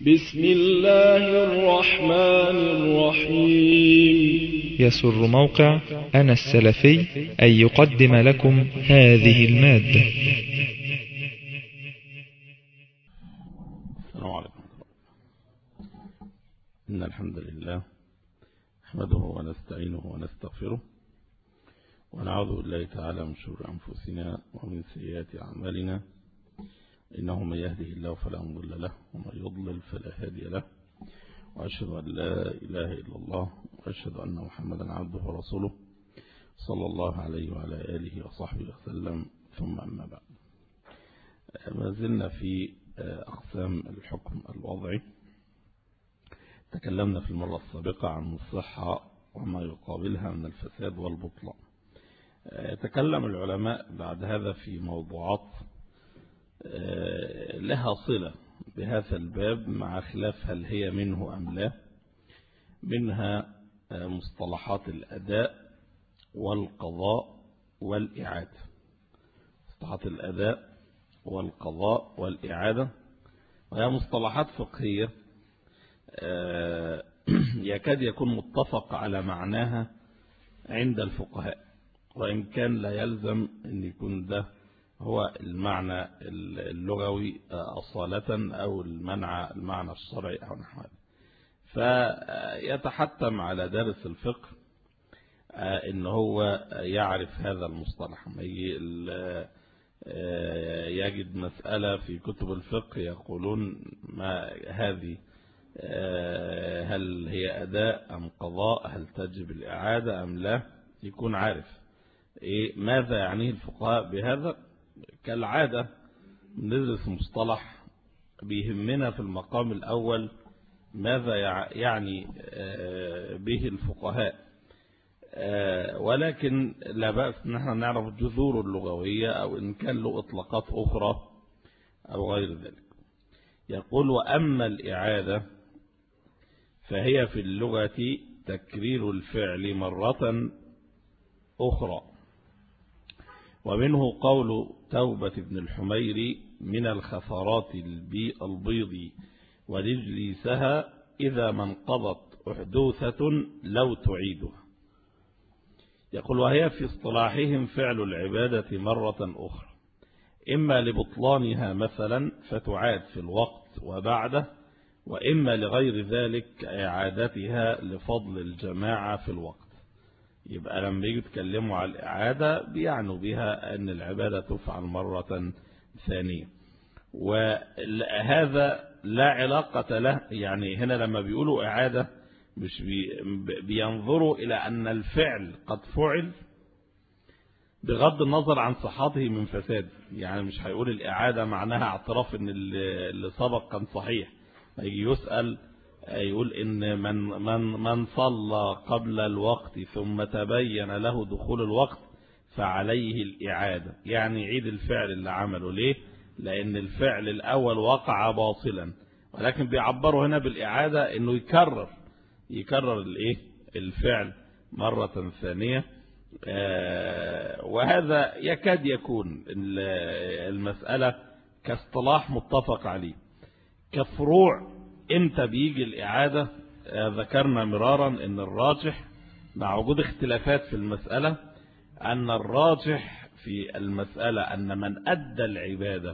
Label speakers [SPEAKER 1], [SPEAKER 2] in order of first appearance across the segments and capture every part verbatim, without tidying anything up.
[SPEAKER 1] بسم الله الرحمن الرحيم.
[SPEAKER 2] يسر موقع أنا السلفي أن يقدم لكم هذه المادة.
[SPEAKER 3] السلام عليكم. إن الحمد لله نحمده ونستعينه ونستغفره ونعوذ بالله تعالى من شرور أنفسنا ومن سيئات أعمالنا، إنه من يهده الله فلا مضل له ومن يضلل فلا هادي له، وأشهد أن لا إله إلا الله وأشهد أن محمدا عبده ورسوله صلى الله عليه وعلى آله وصحبه وسلم، ثم أما بعد. ما زلنا في أقسام الحكم الوضعي. تكلمنا في المرة السابقة عن الصحة وما يقابلها من الفساد والبطلان. تكلم العلماء بعد هذا في موضوعات لها صلة بهذا الباب مع خلاف هل هي منه أم لا، منها مصطلحات الأداء والقضاء والإعادة. مصطلحات الأداء والقضاء والإعادة وهي مصطلحات فقهية يكاد يكون متفق على معناها عند الفقهاء، وإن كان لا يلزم أن يكون ده هو المعنى اللغوي أصالة أو المعنى المعنى الشرعي أو نحو ذلك. فيتحتم على دارس الفقه إن هو يعرف هذا المصطلح. يجد مسألة في كتب الفقه يقولون ما هذه، هل هي أداء أم قضاء، هل تجب الإعادة أم لا، يكون عارف إيه ماذا يعنيه الفقهاء بهذا. كالعادة ندرس مصطلح بيهمنا في المقام الأول ماذا يعني به الفقهاء، ولكن لا بأس ان احنا نعرف الجذور اللغوية أو إن كان له إطلاقات أخرى أو غير ذلك. يقول: وأما الإعادة فهي في اللغة تكرير الفعل مرة أخرى. ومنه قول توبة بن الحمير: من الخفرات البيض ورجليسها إذا ما انقضت أحدوثة لو تعيدها. يقول: وهي في اصطلاحهم فعل العبادة مرة أخرى، إما لبطلانها مثلا فتعاد في الوقت وبعده، وإما لغير ذلك إعادتها لفضل الجماعة في الوقت. يبقى لما يجي يتكلموا على الإعادة بيعنوا بها أن العبادة تفعل مرة ثانية، وهذا لا علاقة له. يعني هنا لما بيقولوا إعادة مش بينظروا إلى أن الفعل قد فعل بغض النظر عن صحته من فساد. يعني مش هيقول الإعادة معناها اعتراف أن اللي سبق كان صحيح. يجي يسأل يقول إن من, من, من صلى قبل الوقت ثم تبين له دخول الوقت فعليه الإعادة، يعني يعيد الفعل اللي عمله. ليه؟ لأن الفعل الأول وقع باطلا، ولكن بيعبروا هنا بالإعادة إنه يكرر يكرر الإيه الفعل مرة ثانية. وهذا يكاد يكون المسألة كاصطلاح متفق عليه. كفروع امتى بيجي الإعادة؟ ذكرنا مرارا ان الراجح مع وجود اختلافات في المسألة ان الراجح في المسألة ان من أدى العبادة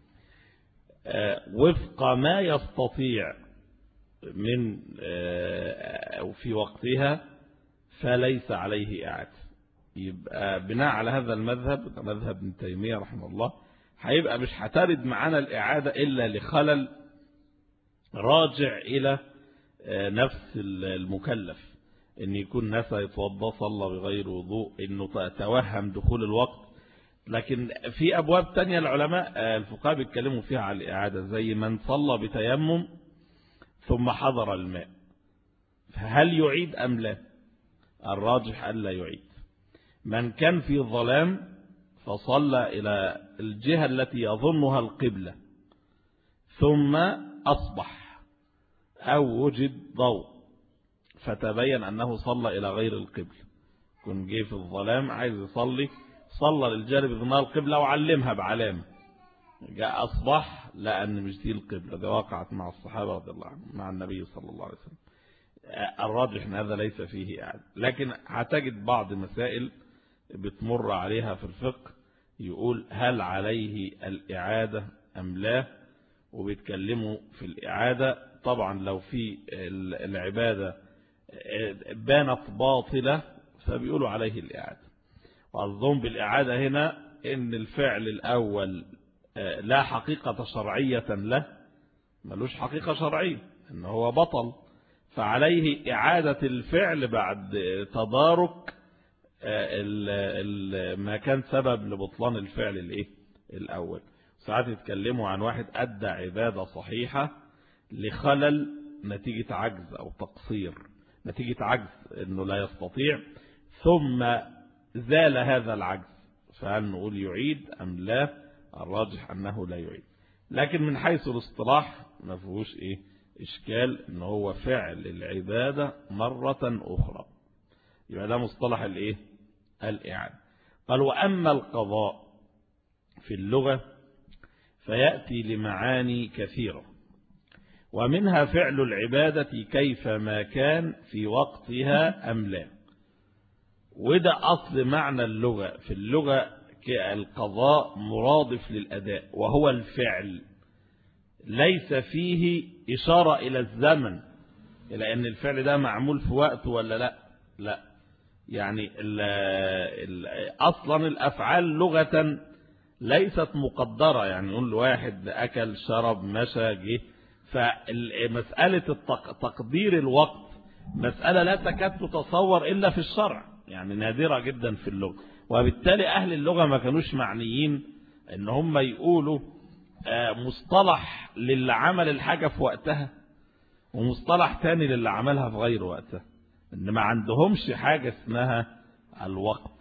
[SPEAKER 3] وفق ما يستطيع من أو في وقتها فليس عليه إعادة. يبقى بناء على هذا المذهب، مذهب ابن تيمية رحمه الله، هيبقى مش هترد معانا الإعادة إلا لخلل راجع إلى نفس المكلف، إن يكون نسى يتوضى صلى بغير وضوء، إنه توهم دخول الوقت. لكن في أبواب تانية العلماء الفقهاء بيتكلموا فيها على الإعادة، زي من صلى بتيمم ثم حضر الماء، فهل يعيد أم لا؟ الراجح ألا يعيد. من كان في ظلام فصلى إلى الجهة التي يظنها القبلة ثم أصبح أو وجد ضوء فتبين أنه صلى إلى غير القبلة، كن جه في الظلام عايز يصلي، صلى للجانب ظنها القبلة وعلمها بعلامة، جاء أصبح لأن مش دي القبلة، ده وقعت مع الصحابة رضي الله عنهم مع النبي صلى الله عليه وسلم. الراجح ان هذا ليس فيه إعادة، لكن هتجد بعض مسائل بتمر عليها في الفقه يقول هل عليه الإعادة أم لا، وبيتكلموا في الإعادة. طبعا لو في العبادة بانت باطلة فبيقولوا عليه الإعادة. وأظن بالإعادة هنا إن الفعل الأول لا حقيقة شرعية له، ملوش حقيقة شرعية إن هو بطل، فعليه إعادة الفعل بعد تدارك ما كان سبب لبطلان الفعل الايه الأول. ساعات يتكلموا عن واحد أدى عبادة صحيحة لخلل نتيجة عجز أو تقصير، نتيجة عجز إنه لا يستطيع، ثم زال هذا العجز، فهل نقول يعيد أم لا؟ الراجح أنه لا يعيد. لكن من حيث الاصطلاح ما فيهوش إيه إشكال إن هو فعل العبادة مرة أخرى، يبقى ده مصطلح الإيه الإعادة. قال وأما القضاء في اللغة فيأتي لمعاني كثيرة، ومنها فعل العبادة كيفما كان في وقتها أم لا. وده أصل معنى اللغة. في اللغة القضاء مرادف للأداء، وهو الفعل ليس فيه إشارة إلى الزمن، إلى أن الفعل ده معمول في وقته ولا لا. لا، يعني ال ال أصلا الأفعال لغة ليست مقدرة، يعني نقول واحد أكل شرب مشى جه، فمسألة تقدير الوقت مسألة لا تكاد تتصور إلا في الشرع، يعني نادرة جدا في اللغة. وبالتالي أهل اللغة ما كانوش معنيين إن هم يقولوا مصطلح للي عمل الحاجة في وقتها ومصطلح تاني للي عملها في غير وقتها، إن ما عندهمش حاجة اسمها الوقت.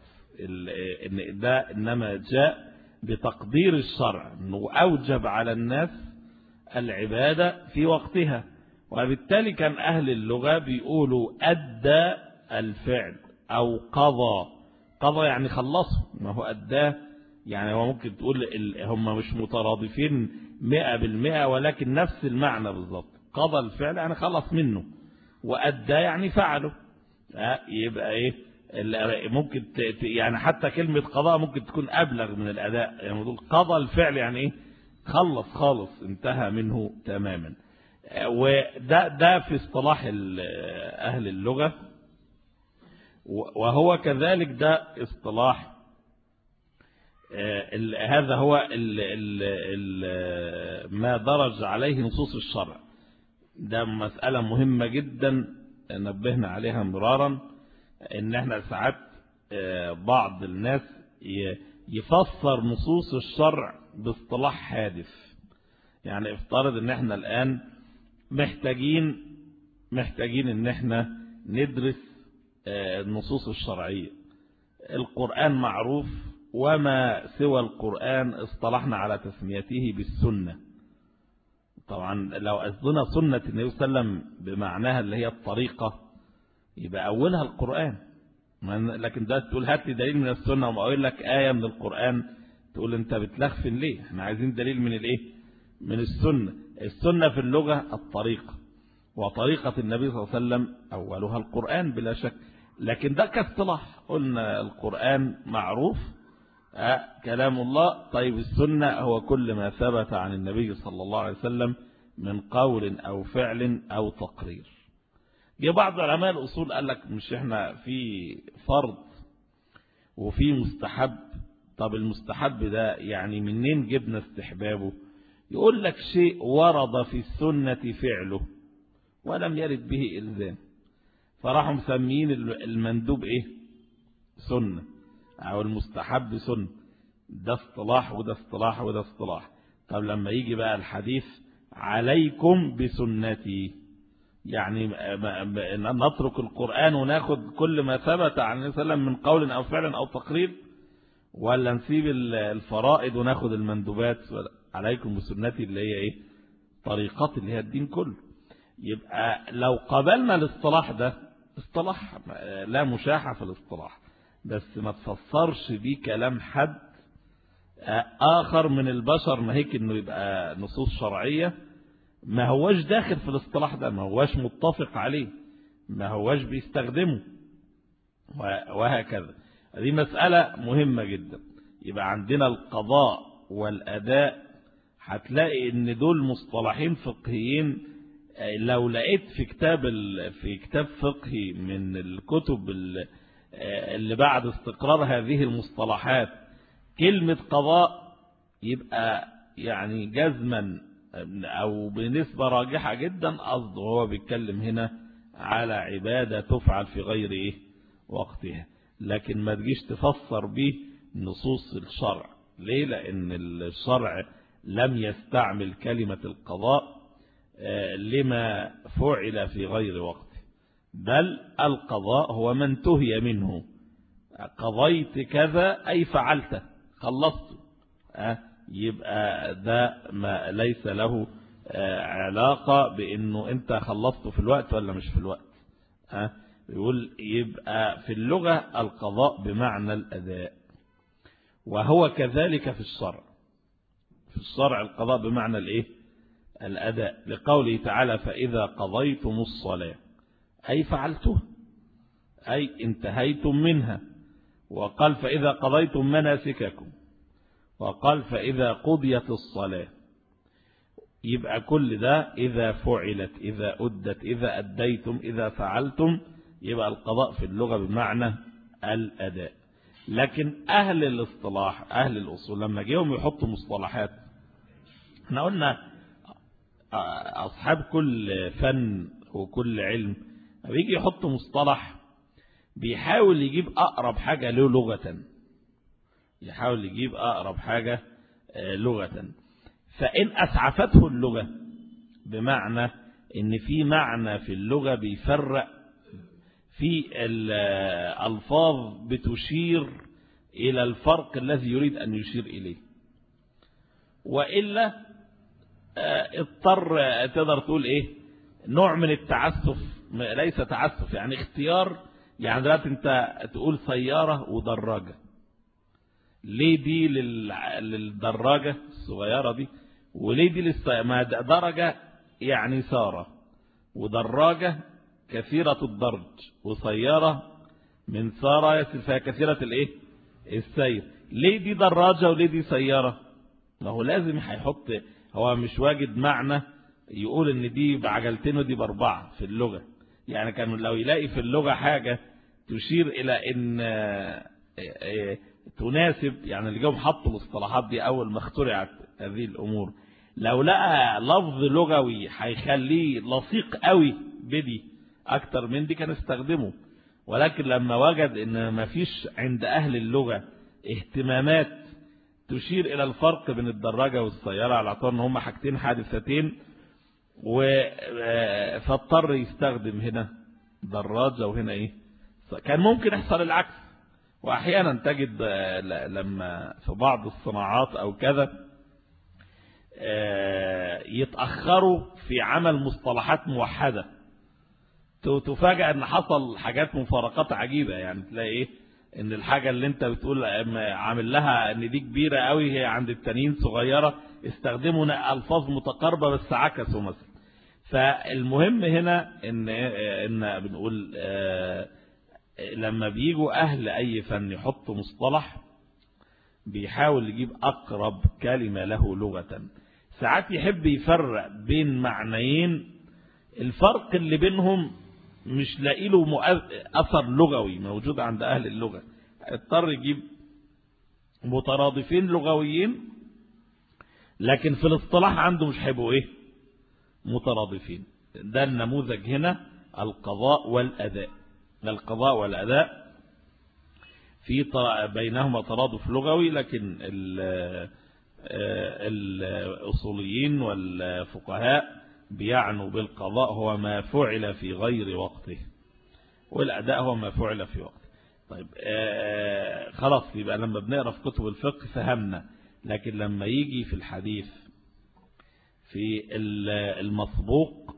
[SPEAKER 3] إن ده إنما جاء بتقدير الشرع أنه أوجب على الناس العبادة في وقتها. وبالتالي كان أهل اللغة بيقولوا أدى الفعل أو قضى. قضى يعني خلصه، ما هو أداه يعني هو ممكن تقول هم مش مترادفين مئة بالمئة، ولكن نفس المعنى بالضبط. قضى الفعل يعني خلص منه، وأدى يعني فعله. يبقى إيه ممكن يعني حتى كلمة قضاء ممكن تكون أبلغ من الأداء، يعني نقول قضى الفعل يعني إيه خلص خالص انتهى منه تماما. وده ده في اصطلاح أهل اللغة، وهو كذلك ده اصطلاح هذا هو ال ال ال ما درج عليه نصوص الشرع. ده مسألة مهمة جدا نبهنا عليها مرارا، ان احنا ساعات بعض الناس يفسر نصوص الشرع باصطلاح حادث. يعني افترض ان احنا الان محتاجين محتاجين ان احنا ندرس النصوص الشرعية. القرآن معروف، وما سوى القرآن اصطلحنا على تسميته بالسنة. طبعا لو قصدنا سنة النبي صلى الله عليه وسلم بمعناها اللي هي الطريقة، يبقى أولها القرآن. لكن ده تقول هات لي دليل من السنة وما أقول لك آية من القرآن، تقول أنت بتلخفن ليه؟ احنا عايزين دليل من الإيه؟ من السنة. السنة في اللغة الطريقة، وطريقة النبي صلى الله عليه وسلم أولها القرآن بلا شك. لكن ده كاصطلاح قلنا القرآن معروف أه كلام الله. طيب السنة هو كل ما ثبت عن النبي صلى الله عليه وسلم من قول أو فعل أو تقرير. جه بعض علماء الأصول قال لك مش احنا في فرض وفي مستحب. طب المستحب ده يعني منين جبنا استحبابه؟ يقول لك شيء ورد في السنة فعله ولم يرد به إلزام، فراحوا مسمين المندوب ايه سنة، او المستحب سنة. ده اصطلاح وده اصطلاح وده اصطلاح. طب لما يجي بقى الحديث عليكم بسنتي، يعني نترك القرآن وناخد كل ما ثبت عن النبي صلى الله عليه وسلم من قول او فعل او تقرير، ولا نسيب الفرائض وناخد المندوبات؟ عليكم بسنتي اللي هي ايه طريقات اللي هي الدين كله. يبقى لو قبلنا الاصطلاح ده اصطلاح لا مشاحة في الاصطلاح، بس ما تفسرش بيه كلام حد آخر من البشر ناهيك انه يبقى نصوص شرعية ما هواش داخل في الاصطلاح ده، ما هواش متفق عليه، ما هواش بيستخدمه، وهكذا. دي مسألة مهمة جدا. يبقى عندنا القضاء والأداء، هتلاقي ان دول مصطلحين فقهيين. لو لقيت في كتاب في كتاب فقهي من الكتب اللي بعد استقرار هذه المصطلحات كلمة قضاء، يبقى يعني جزما أو بنسبة راجحة جدا قصده هو بيتكلم هنا على عبادة تفعل في غير إيه وقتها. لكن ما تجيش تفسر به نصوص الشرع. ليه؟ لأن الشرع لم يستعمل كلمة القضاء لما فعل في غير وقته، بل القضاء هو ما انتهي منه. قضيت كذا أي فعلته، خلصته. يبقى ده ما ليس له علاقة بأنه أنت خلصته في الوقت ولا مش في الوقت. يقول يبقى في اللغة القضاء بمعنى الأداء، وهو كذلك في الشرع. في الشرع القضاء بمعنى الإيه؟ الأداء، لقوله تعالى فإذا قضيتم الصلاة أي فعلتها، أي انتهيتم منها. وقال فإذا قضيتم مناسككم، وقال فإذا قضيت الصلاة. يبقى كل ده إذا فعلت، إذا أدت، إذا أديتم، إذا فعلتم، يبقى القضاء في اللغة بمعنى الأداء. لكن أهل الاصطلاح أهل الأصول لما جيهم يحطوا مصطلحات، احنا قلنا أصحاب كل فن وكل علم بيجي يحط مصطلح بيحاول يجيب أقرب حاجة له لغة، يحاول يجيب أقرب حاجة لغة. فإن أسعفته اللغة، بمعنى إن في معنى في اللغة بيفرق في الألفاظ بتشير إلى الفرق الذي يريد أن يشير إليه، وإلا اضطر تقدر تقول إيه نوع من التعسف، ليس تعسف يعني اختيار. يعني دلوقتي انت تقول سيارة ودراجة، ليه دي للدراجة الصغيرة دي وليه دي للسيارة؟ درجة يعني سارة، ودراجة كثيرة الدرج، وسيارة من سارة فيها كثيرة الايه السير. ليه دي دراجة وليه دي سيارة؟ ما هو لازم هيحط، هو مش واجد معنى يقول ان دي بعجلتين ودي باربعة في اللغة. يعني كان لو يلاقي في اللغة حاجة تشير الى ان تناسب، يعني اللي جاهم حطوا الاصطلاحات دي اول ما اخترعت هذه الامور، لو لقى لفظ لغوي هيخليه لصيق قوي بدي اكتر من دي كان استخدمه. ولكن لما وجد ان ما فيش عند اهل اللغة اهتمامات تشير الى الفرق بين الدراجة والسيارة على اعتبار ان هما حاجتين حادثتين، فاضطر يستخدم هنا دراجة وهنا ايه. كان ممكن يحصل العكس، واحيانا تجد لما في بعض الصناعات او كذا يتأخروا في عمل مصطلحات موحدة، تفاجأ ان حصل حاجات مفارقات عجيبة. يعني تلاقي ايه ان الحاجة اللي انت بتقول عامل لها ان دي كبيرة قوي هي عند التانيين صغيرة، استخدموا الفاظ متقاربة بس عكسوا مثلا. فالمهم هنا ان ان بنقول لما بيجوا اهل اي فن يحطوا مصطلح بيحاول يجيب اقرب كلمة له لغة. ساعات يحب يفرق بين معنيين الفرق اللي بينهم مش لاقي له اثر لغوي موجود عند اهل اللغة، اضطر يجيب مترادفين لغويين لكن في الاصطلاح عنده مش هيبقوا ايه مترادفين. ده النموذج هنا القضاء والأداء. القضاء والأداء في بينهما ترادف لغوي، لكن الأصوليين والفقهاء بيعنوا بالقضاء هو ما فعل في غير وقته، والأداء هو ما فعل في وقته. طيب آه خلاص، يبقى لما بنقرأ في كتب الفقه فهمنا. لكن لما يجي في الحديث في المسبوق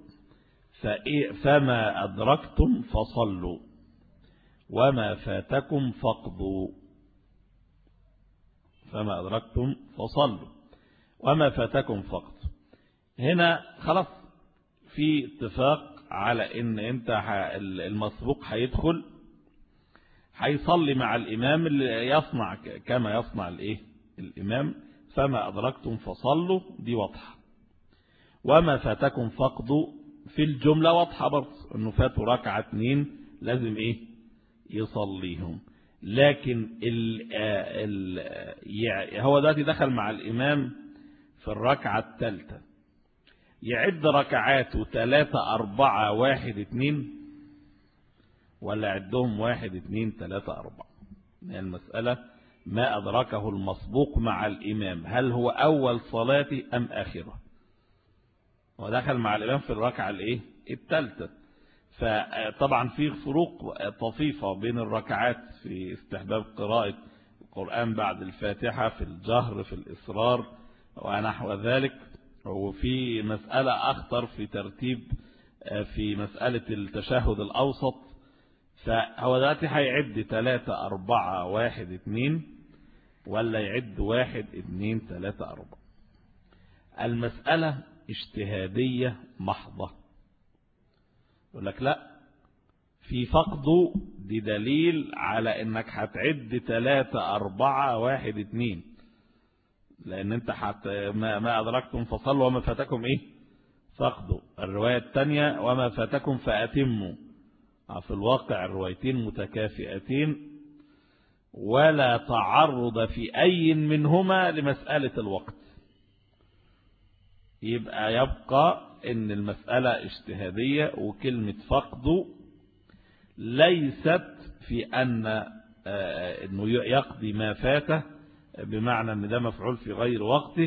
[SPEAKER 3] فما أدركتم فصلوا وما فاتكم فاقضوا. فما أدركتم فصلوا وما فاتكم فقط. هنا خلاص في اتفاق على ان انت المسبوق هيدخل هيصلي مع الامام اللي يصنع كما يصنع الايه الامام، فما ادركتم فصلوا دي واضحه. وما فاتكم فقدوا في الجمله واضحه برضه، انه فاتوا ركعه اتنين لازم ايه يصليهم. لكن ال ال هو دلوقتي دخل مع الامام في الركعه الثالثه، يعد ركعاته ثلاثة أربعة واحد اتنين ولا يعدهم واحد اتنين ثلاثة أربعة؟ المسألة ما أدركه المسبوق مع الإمام هل هو أول صلاته أم آخره؟ ودخل مع الإمام في الركعة الإيه الثالثة. فطبعا في فروق طفيفة بين الركعات في استحباب قراءة القرآن بعد الفاتحة في الجهر في الإصرار ونحو ذلك، وفي مسألة أخطر في ترتيب في مسألة التشهد الأوسط. فهو دلوقتي هيعد ثلاثة أربعة واحد اتنين ولا يعد واحد اتنين ثلاثة أربعة؟ المسألة اجتهادية محضة. يقول لك لا، في فقده دي دليل على انك هتعد ثلاثة أربعة واحد اتنين، لأن أنت حت ما, ما أدركتم فصلوا وما فاتكم إيه فقدوا. الرواية الثانية وما فاتكم فأتموا. في الواقع الروايتين متكافئتين ولا تعرض في أي منهما لمسألة الوقت. يبقى يبقى إن المسألة اجتهادية، وكلمة فقدوا ليست في أن أنه يقضي ما فاته بمعنى ان ده مفعول في غير وقته،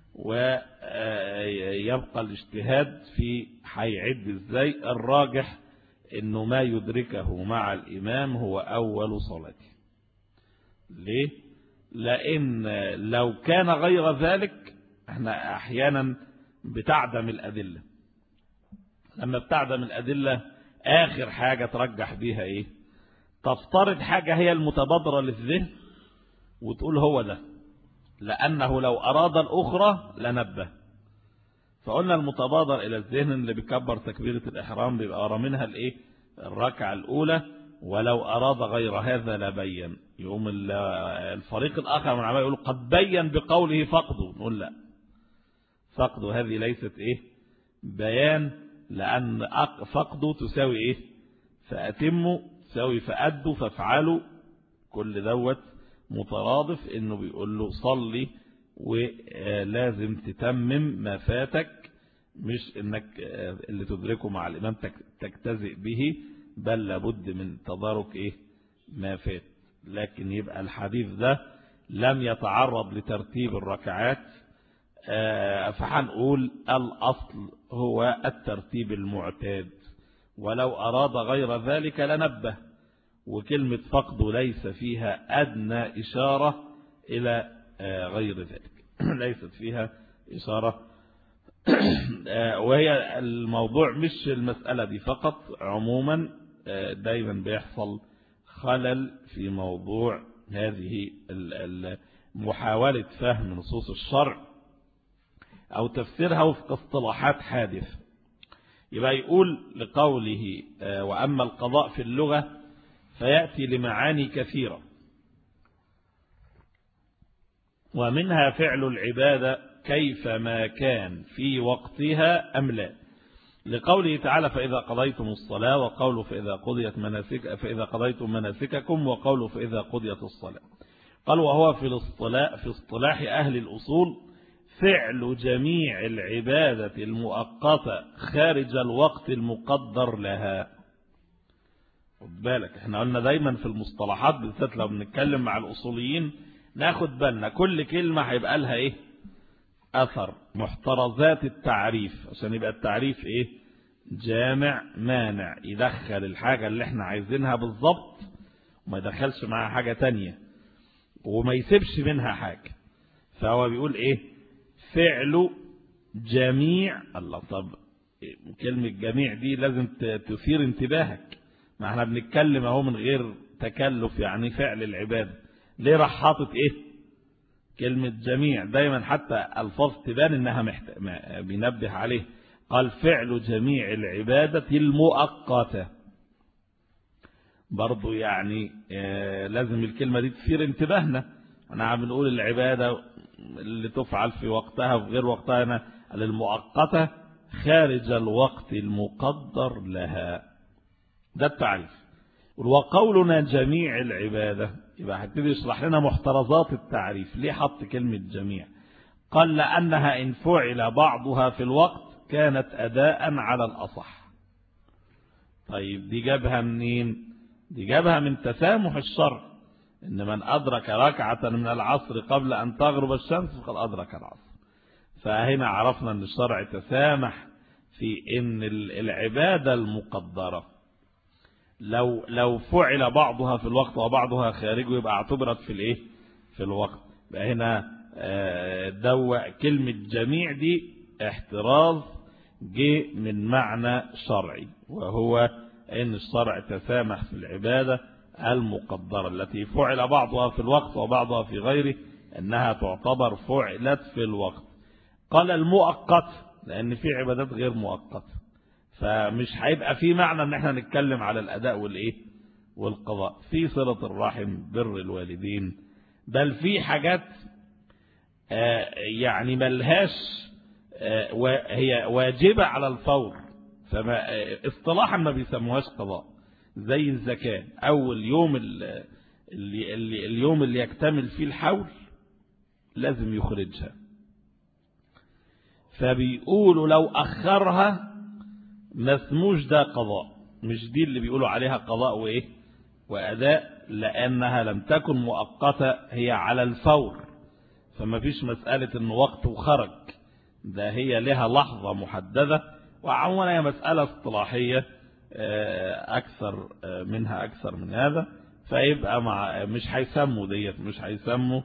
[SPEAKER 3] ويبقى الاجتهاد في هيعد ازاي. الراجح انه ما يدركه مع الامام هو اول صلاته. ليه؟ لان لو كان غير ذلك احنا احيانا بتعدم الادله. لما بتعدم الادله اخر حاجه ترجح بيها ايه؟ تفترض حاجه هي المتبادره للذهن وتقول هو ده، لأنه لو أراد الأخرى لنبه. فقلنا المتبادر إلى الذهن اللي بيكبر تكبيرة الإحرام بيبقى ورا منها الإيه الركعة الأولى، ولو أراد غير هذا لبين. يقوم الفريق الآخر من العلماء يقول قد بين بقوله فقدوا، نقول لا، فقدوا هذه ليست إيه بيان، لأن فقدوا تساوي إيه فأتموا تساوي فأدوا فافعلوا، كل دوت مترادف انه بيقول له صلي ولازم تتمم ما فاتك، مش انك اللي تدركه مع الامام تجتزئ به، بل لابد من تدارك ايه ما فات. لكن يبقى الحديث ده لم يتعرض لترتيب الركعات، فهنقول الاصل هو الترتيب المعتاد، ولو اراد غير ذلك لنبه. وكلمة فقد ليس فيها أدنى إشارة إلى غير ذلك، ليست فيها إشارة. وهي الموضوع مش المسألة دي فقط، عموما دايما بيحصل خلل في موضوع هذه محاولة فهم نصوص الشرع أو تفسيرها وفق اصطلاحات حادثة. يبقى يقول لقوله وأما القضاء في اللغة فيأتي لمعاني كثيرة، ومنها فعل العبادة كيفما كان في وقتها أم لا، لقوله تعالى فإذا قضيتم الصلاة، وقوله فإذا قضيت مناسك فإذا قضيتم مناسككم، وقوله فإذا قضيت الصلاة. قال وهو في الاصطلاح في اصطلاح أهل الأصول فعل جميع العبادة المؤقتة خارج الوقت المقدر لها. خد بالك احنا قلنا دايما في المصطلحات بالذات لو بنتكلم مع الأصوليين ناخد بالنا كل كلمة هيبقى لها ايه أثر، محترزات التعريف، عشان يبقى التعريف ايه جامع مانع، يدخل الحاجة اللي احنا عايزينها بالضبط وما يدخلش معها حاجة تانية وما يسيبش منها حاجة. فهو بيقول ايه فعل جميع. الله، طب كلمة جميع دي لازم تثير انتباهك، ما احنا بنتكلم اهو من غير تكلف، يعني فعل العبادة. ليه راح حاطط ايه كلمة جميع دايما حتى الفاظ تبان انها محت... بينبه عليه. قال فعل جميع العبادة المؤقتة، برضو يعني آه لازم الكلمة دي تثير انتباهنا. انا عم نقول العبادة اللي تفعل في وقتها وفي غير وقتها، أنا المؤقتة خارج الوقت المقدر لها، ده التعريف. وقولنا جميع العبادة يبقى هبتدي يشرح لنا محترزات التعريف. ليه حط كلمة جميع؟ قال لأنها إن فعل بعضها في الوقت كانت أداء على الأصح. طيب دي جابها منين؟ دي جابها من تسامح الشرع، إن من أدرك ركعة من العصر قبل أن تغرب الشمس فقد أدرك العصر. فهنا عرفنا أن الشرع تسامح في إن العبادة المقدرة لو لو فعل بعضها في الوقت وبعضها خارجه يبقى اعتبرت في الايه في الوقت. يبقى هنا دو كلمة جميع دي احتراز جه من معنى شرعي، وهو ان الشرع تسامح في العبادة المقدرة التي فعل بعضها في الوقت وبعضها في غيره انها تعتبر فعلت في الوقت. قال المؤقت لان في عبادات غير مؤقته، فمش هيبقى في معنى ان احنا نتكلم على الاداء والايه والقضاء في صلة الرحم، بر الوالدين، بل في حاجات آه يعني ملهاش آه وهي واجبة على الفور، فما آه اصطلاحا ما بيسموهاش قضاء، زي الزكاة. اول يوم اللي اللي اليوم اللي يكتمل فيه الحول لازم يخرجها، فبيقولوا لو اخرها ما اسموش ده قضاء، مش دي اللي بيقولوا عليها قضاء وايه واداء، لانها لم تكن مؤقتة، هي على الفور، فما فيش مسألة ان وقته خرج، ده هي لها لحظة محددة. وعموما هي مسألة اصطلاحية اكثر منها اكثر من هذا، فيبقى مع مش هيسموا ديت مش هيسموا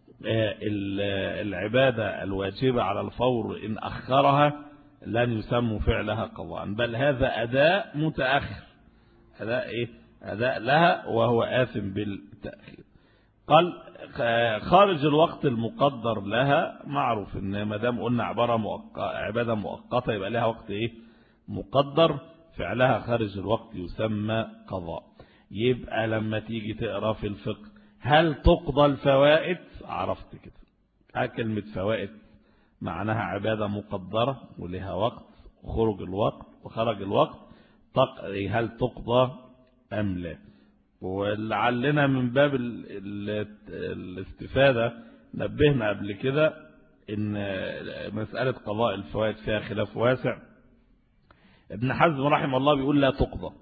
[SPEAKER 3] العبادة الواجبة على الفور ان اخرها لن يسموا فعلها قضاء، بل هذا أداء متأخر، أداء إيه؟ أداء لها وهو آثم بالتأخير. قال خارج الوقت المقدر لها، معروف إن ما دام قلنا عبارة مؤقتة عبادة مؤقتة يبقى لها وقت إيه؟ مقدر، فعلها خارج الوقت يسمى قضاء. يبقى لما تيجي تقرأ في الفقه هل تقضى الفوائد؟ عرفت كده كلمة فوائد معناها عبادة مقدرة ولها وقت، وخرج الوقت وخرج الوقت هل تقضى أم لا. ولعلنا من باب الاستفادة نبهنا قبل كده إن مسألة قضاء الفوائد فيها خلاف واسع. ابن حزم رحمه الله بيقول لا تقضى،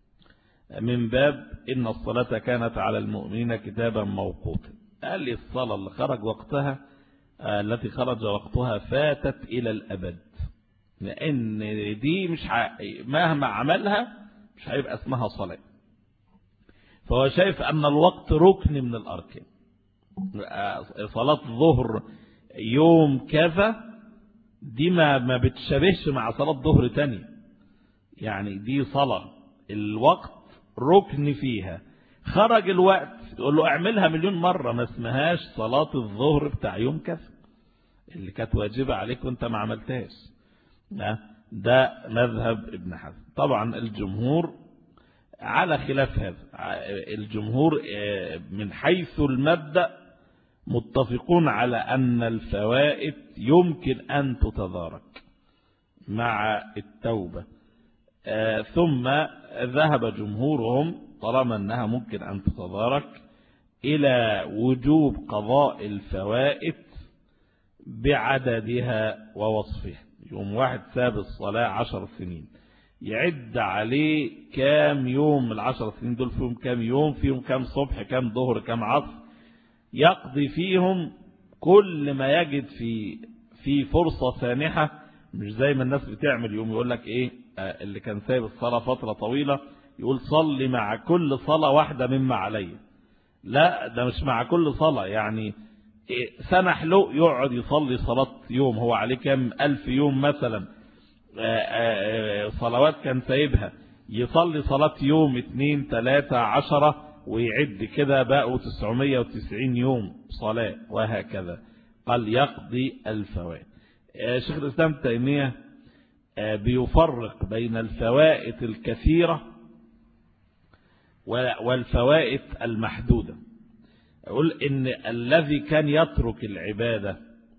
[SPEAKER 3] من باب إن الصلاة كانت على المؤمنين كتابا موقوتا. قال لي الصلاة اللي خرج وقتها التي خرج وقتها فاتت إلى الأبد، لأن دي مش ح... مهما عملها مش هيبقى اسمها صلاة. فهو شايف أن الوقت ركن من الأركان. صلاة ظهر يوم كذا دي ما ما بتشبهش مع صلاة ظهر تانية، يعني دي صلاة الوقت ركن فيها، خرج الوقت تقول له اعملها مليون مرة ما اسمهاش صلاة الظهر بتاع يوم كذا اللي كانت واجبة عليك وانت ما عملتهاش. ده مذهب ابن حزم. طبعا الجمهور على خلاف هذا، الجمهور من حيث المبدأ متفقون على أن الفوائد يمكن أن تتدارك مع التوبة، ثم ذهب جمهورهم طالما أنها ممكن أن تتدارك إلى وجوب قضاء الفوائد بعددها ووصفها. يوم واحد ساب الصلاة عشر سنين يعد عليه كام يوم، العشر سنين دول فيهم كام يوم، فيهم كام صبح كام ظهر كام عصر، يقضي فيهم كل ما يجد في في فرصة سانحة. مش زي ما الناس بتعمل يوم يقول لك ايه اللي كان سايب الصلاة فترة طويلة يقول صلي مع كل صلاة واحدة مما علي، لا ده مش مع كل صلاة، يعني سنح له يقعد يصلي صلاة يوم هو عليه كام ألف يوم مثلا صلوات كان سايبها، يصلي صلاة يوم اتنين تلاتة عشرة ويعد كده بقوا تسعمائة وتسعين يوم صلاة وهكذا. قال يقضي الفوائد. شيخ الإسلام ابن تيمية بيفرق بين الفوائد الكثيرة والفوائد المحدودة. يقول إن الذي كان يترك العبادة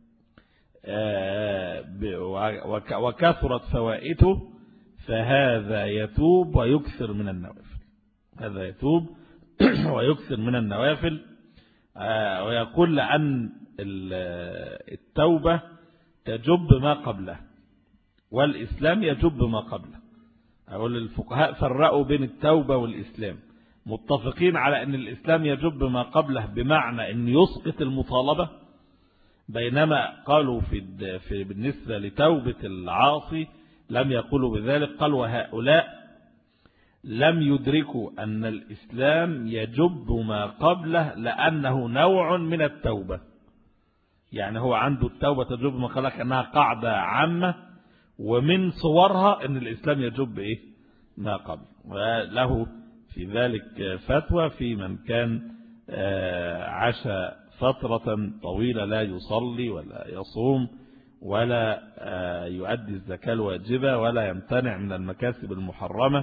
[SPEAKER 3] وكثرت فوائته فهذا يتوب ويكثر من النوافل. هذا يتوب ويكثر من النوافل. ويقول لأن التوبة تجب ما قبله والإسلام يجب ما قبله. أقول الفقهاء فرقوا بين التوبة والإسلام، متفقين على أن الإسلام يجب ما قبله بمعنى أن يسقط المطالبة، بينما قالوا في في بالنسبة لتوبة العاصي لم يقولوا بذلك. قال وهؤلاء لم يدركوا أن الإسلام يجب ما قبله لأنه نوع من التوبة. يعني هو عنده التوبة تجب ما قبله كأنها قاعدة عامة، ومن صورها أن الإسلام يجب إيه ما قبل. وله في ذلك فتوى في من كان عاش فترة طويلة لا يصلي ولا يصوم ولا يؤدي الزكاة الواجبة ولا يمتنع من المكاسب المحرمة.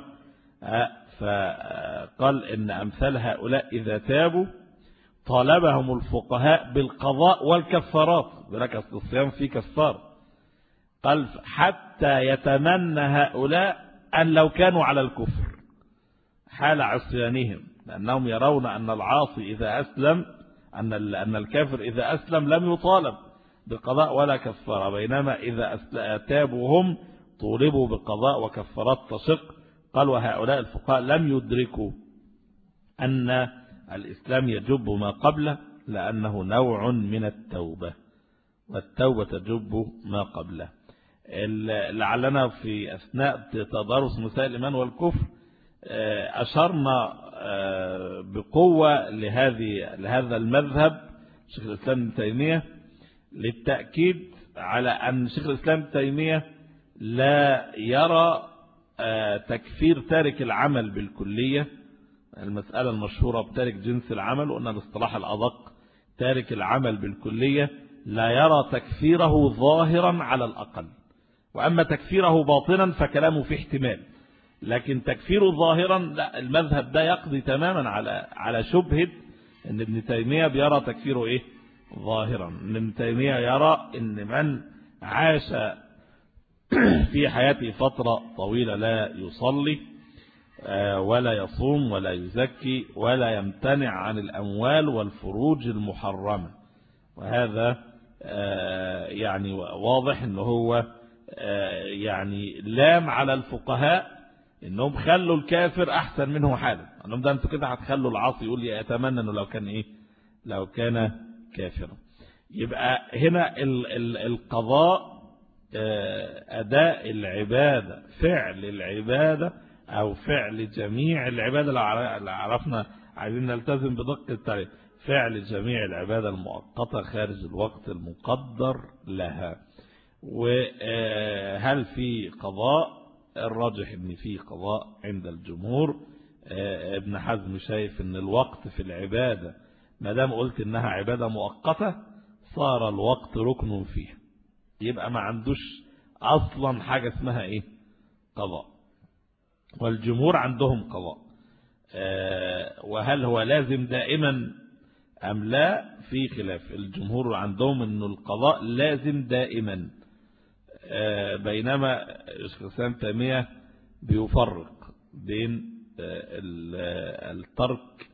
[SPEAKER 3] فقال إن أمثال هؤلاء إذا تابوا طالبهم الفقهاء بالقضاء والكفارات. بركة الصيام في كفار. قال حتى يتمنى هؤلاء أن لو كانوا على الكفر حال عصيانهم، لأنهم يرون أن العاصي إذا أسلم أن أن الكافر إذا أسلم لم يطالب بقضاء ولا كفارة، بينما إذا تابوا هم طولبوا بقضاء وكفارات تشق. قال وهؤلاء الفقهاء لم يدركوا أن الإسلام يجب ما قبله لأنه نوع من التوبة، والتوبة تجب ما قبله. لعلنا في أثناء تدارس مسائل الإيمان والكفر أشرنا بقوة لهذه لهذا المذهب شيخ الإسلام ابن تيمية للتأكيد على أن شيخ الإسلام ابن تيمية لا يرى تكفير تارك العمل بالكلية. المسألة المشهورة بتارك جنس العمل، وأن الاصطلاح الأدق تارك العمل بالكلية لا يرى تكفيره ظاهرا على الأقل، وأما تكفيره باطنا فكلامه في احتمال، لكن تكفيره ظاهرا لا. المذهب ده يقضي تماما على على شبهة ان ابن تيمية بيرى تكفيره ايه ظاهرا. ان ابن تيمية يرى ان من عاش في حياته فترة طويلة لا يصلي ولا يصوم ولا يزكي ولا يمتنع عن الأموال والفروج المحرمة، وهذا يعني واضح ان هو يعني لام على الفقهاء انهم خلوا الكافر احسن منه حالا، انهم ده انتوا كده هتخلوا العاصي يقول لي اتمنى انه لو كان ايه لو كان كافرا. يبقى هنا ال ال القضاء اداء العبادة، فعل العبادة او فعل جميع العبادة. لو عرفنا عايزين نلتزم بدقة التعريف، فعل جميع العبادة المؤقتة خارج الوقت المقدر لها. وهل في قضاء؟ الراجح ان في قضاء عند الجمهور. ابن حزم شايف ان الوقت في العبادة ما دام قلت انها عبادة مؤقتة صار الوقت ركن فيها، يبقى ما عندوش اصلا حاجة اسمها ايه قضاء، والجمهور عندهم قضاء. وهل هو لازم دائما ام لا في خلاف. الجمهور عندهم انه القضاء لازم دائما، بينما الشيخ الإسلام ابن تيمية بيفرق بين الترك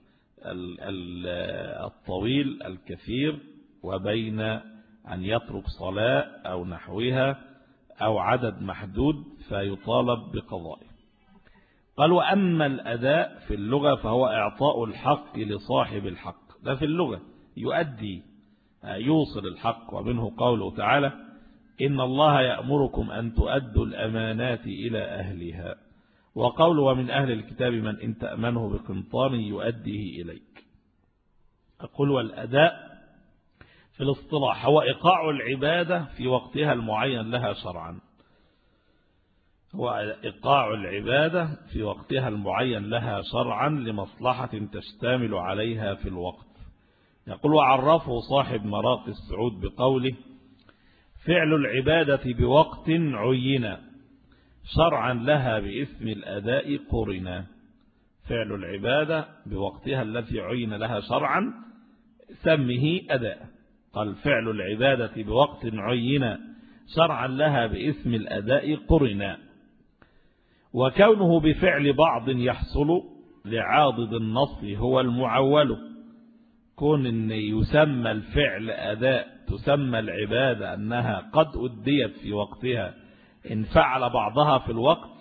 [SPEAKER 3] الطويل الكثير وبين أن يترك صلاة أو نحوها أو عدد محدود فيطالب بقضائه. قال وأما الأداء في اللغة فهو إعطاء الحق لصاحب الحق، ده في اللغة يؤدي يوصل الحق. ومنه قوله تعالى إن الله يأمركم أن تؤدوا الأمانات إلى أهلها، وقوله ومن أهل الكتاب من إن تأمنه بقنطار يؤديه إليك. أقول والأداء في الاصطلاح هو إيقاع العبادة في وقتها المعين لها شرعا. هو إيقاع العبادة في وقتها المعين لها شرعا لمصلحة تشتمل عليها في الوقت. يقول وعرفه صاحب مراقي السعود بقوله فعل العبادة بوقت عين شرعا لها باسم الأداء قرنا. فعل العبادة بوقتها الذي عين لها شرعا سمه أداء. قال فعل العبادة بوقت عين شرعا لها باسم الأداء قرنا. وكونه بفعل بعض يحصل لعاضد النص هو المعول. كون إن يسمى الفعل أداء تسمى العبادة أنها قد أديت في وقتها إن فعل بعضها في الوقت،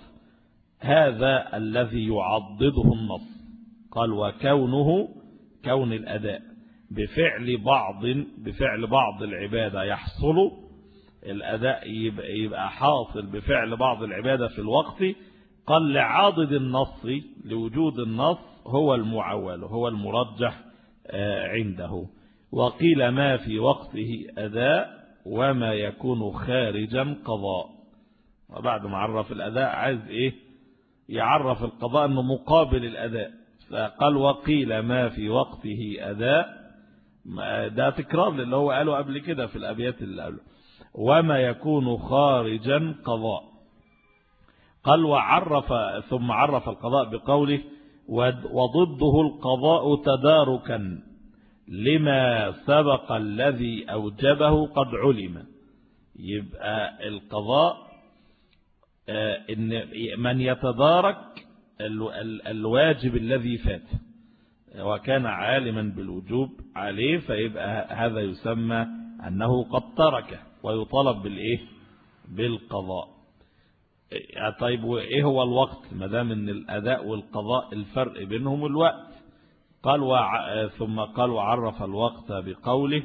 [SPEAKER 3] هذا الذي يعضده النص. قال وكونه كون الأداء بفعل بعض بفعل بعض العبادة يحصل الأداء يبقى, يبقى حاصل بفعل بعض العبادة في الوقت. قال لعاضد النص لوجود النص هو المعول هو المرجح عنده. وقيل ما في وقته أداء وما يكون خارجا قضاء. وبعد ما عرف الأداء عايز إيه يعرف القضاء أنه مقابل الأداء. فقال وقيل ما في وقته أداء، ده تكرار اللي هو قاله قبل كده في الأبيات اللي قبله. وما يكون خارجا قضاء. قال وعرف ثم عرف القضاء بقوله وضده القضاء تداركا لما سبق الذي أوجبه قد علم. يبقى القضاء إن من يتدارك الواجب الذي فات وكان عالما بالوجوب عليه، فيبقى هذا يسمى أنه قد تركه ويطالب بالإيه بالقضاء. طيب وإيه هو الوقت؟ ما دام ان الأداء والقضاء الفرق بينهم الوقت. قال وع... ثم قال وعرف الوقت بقوله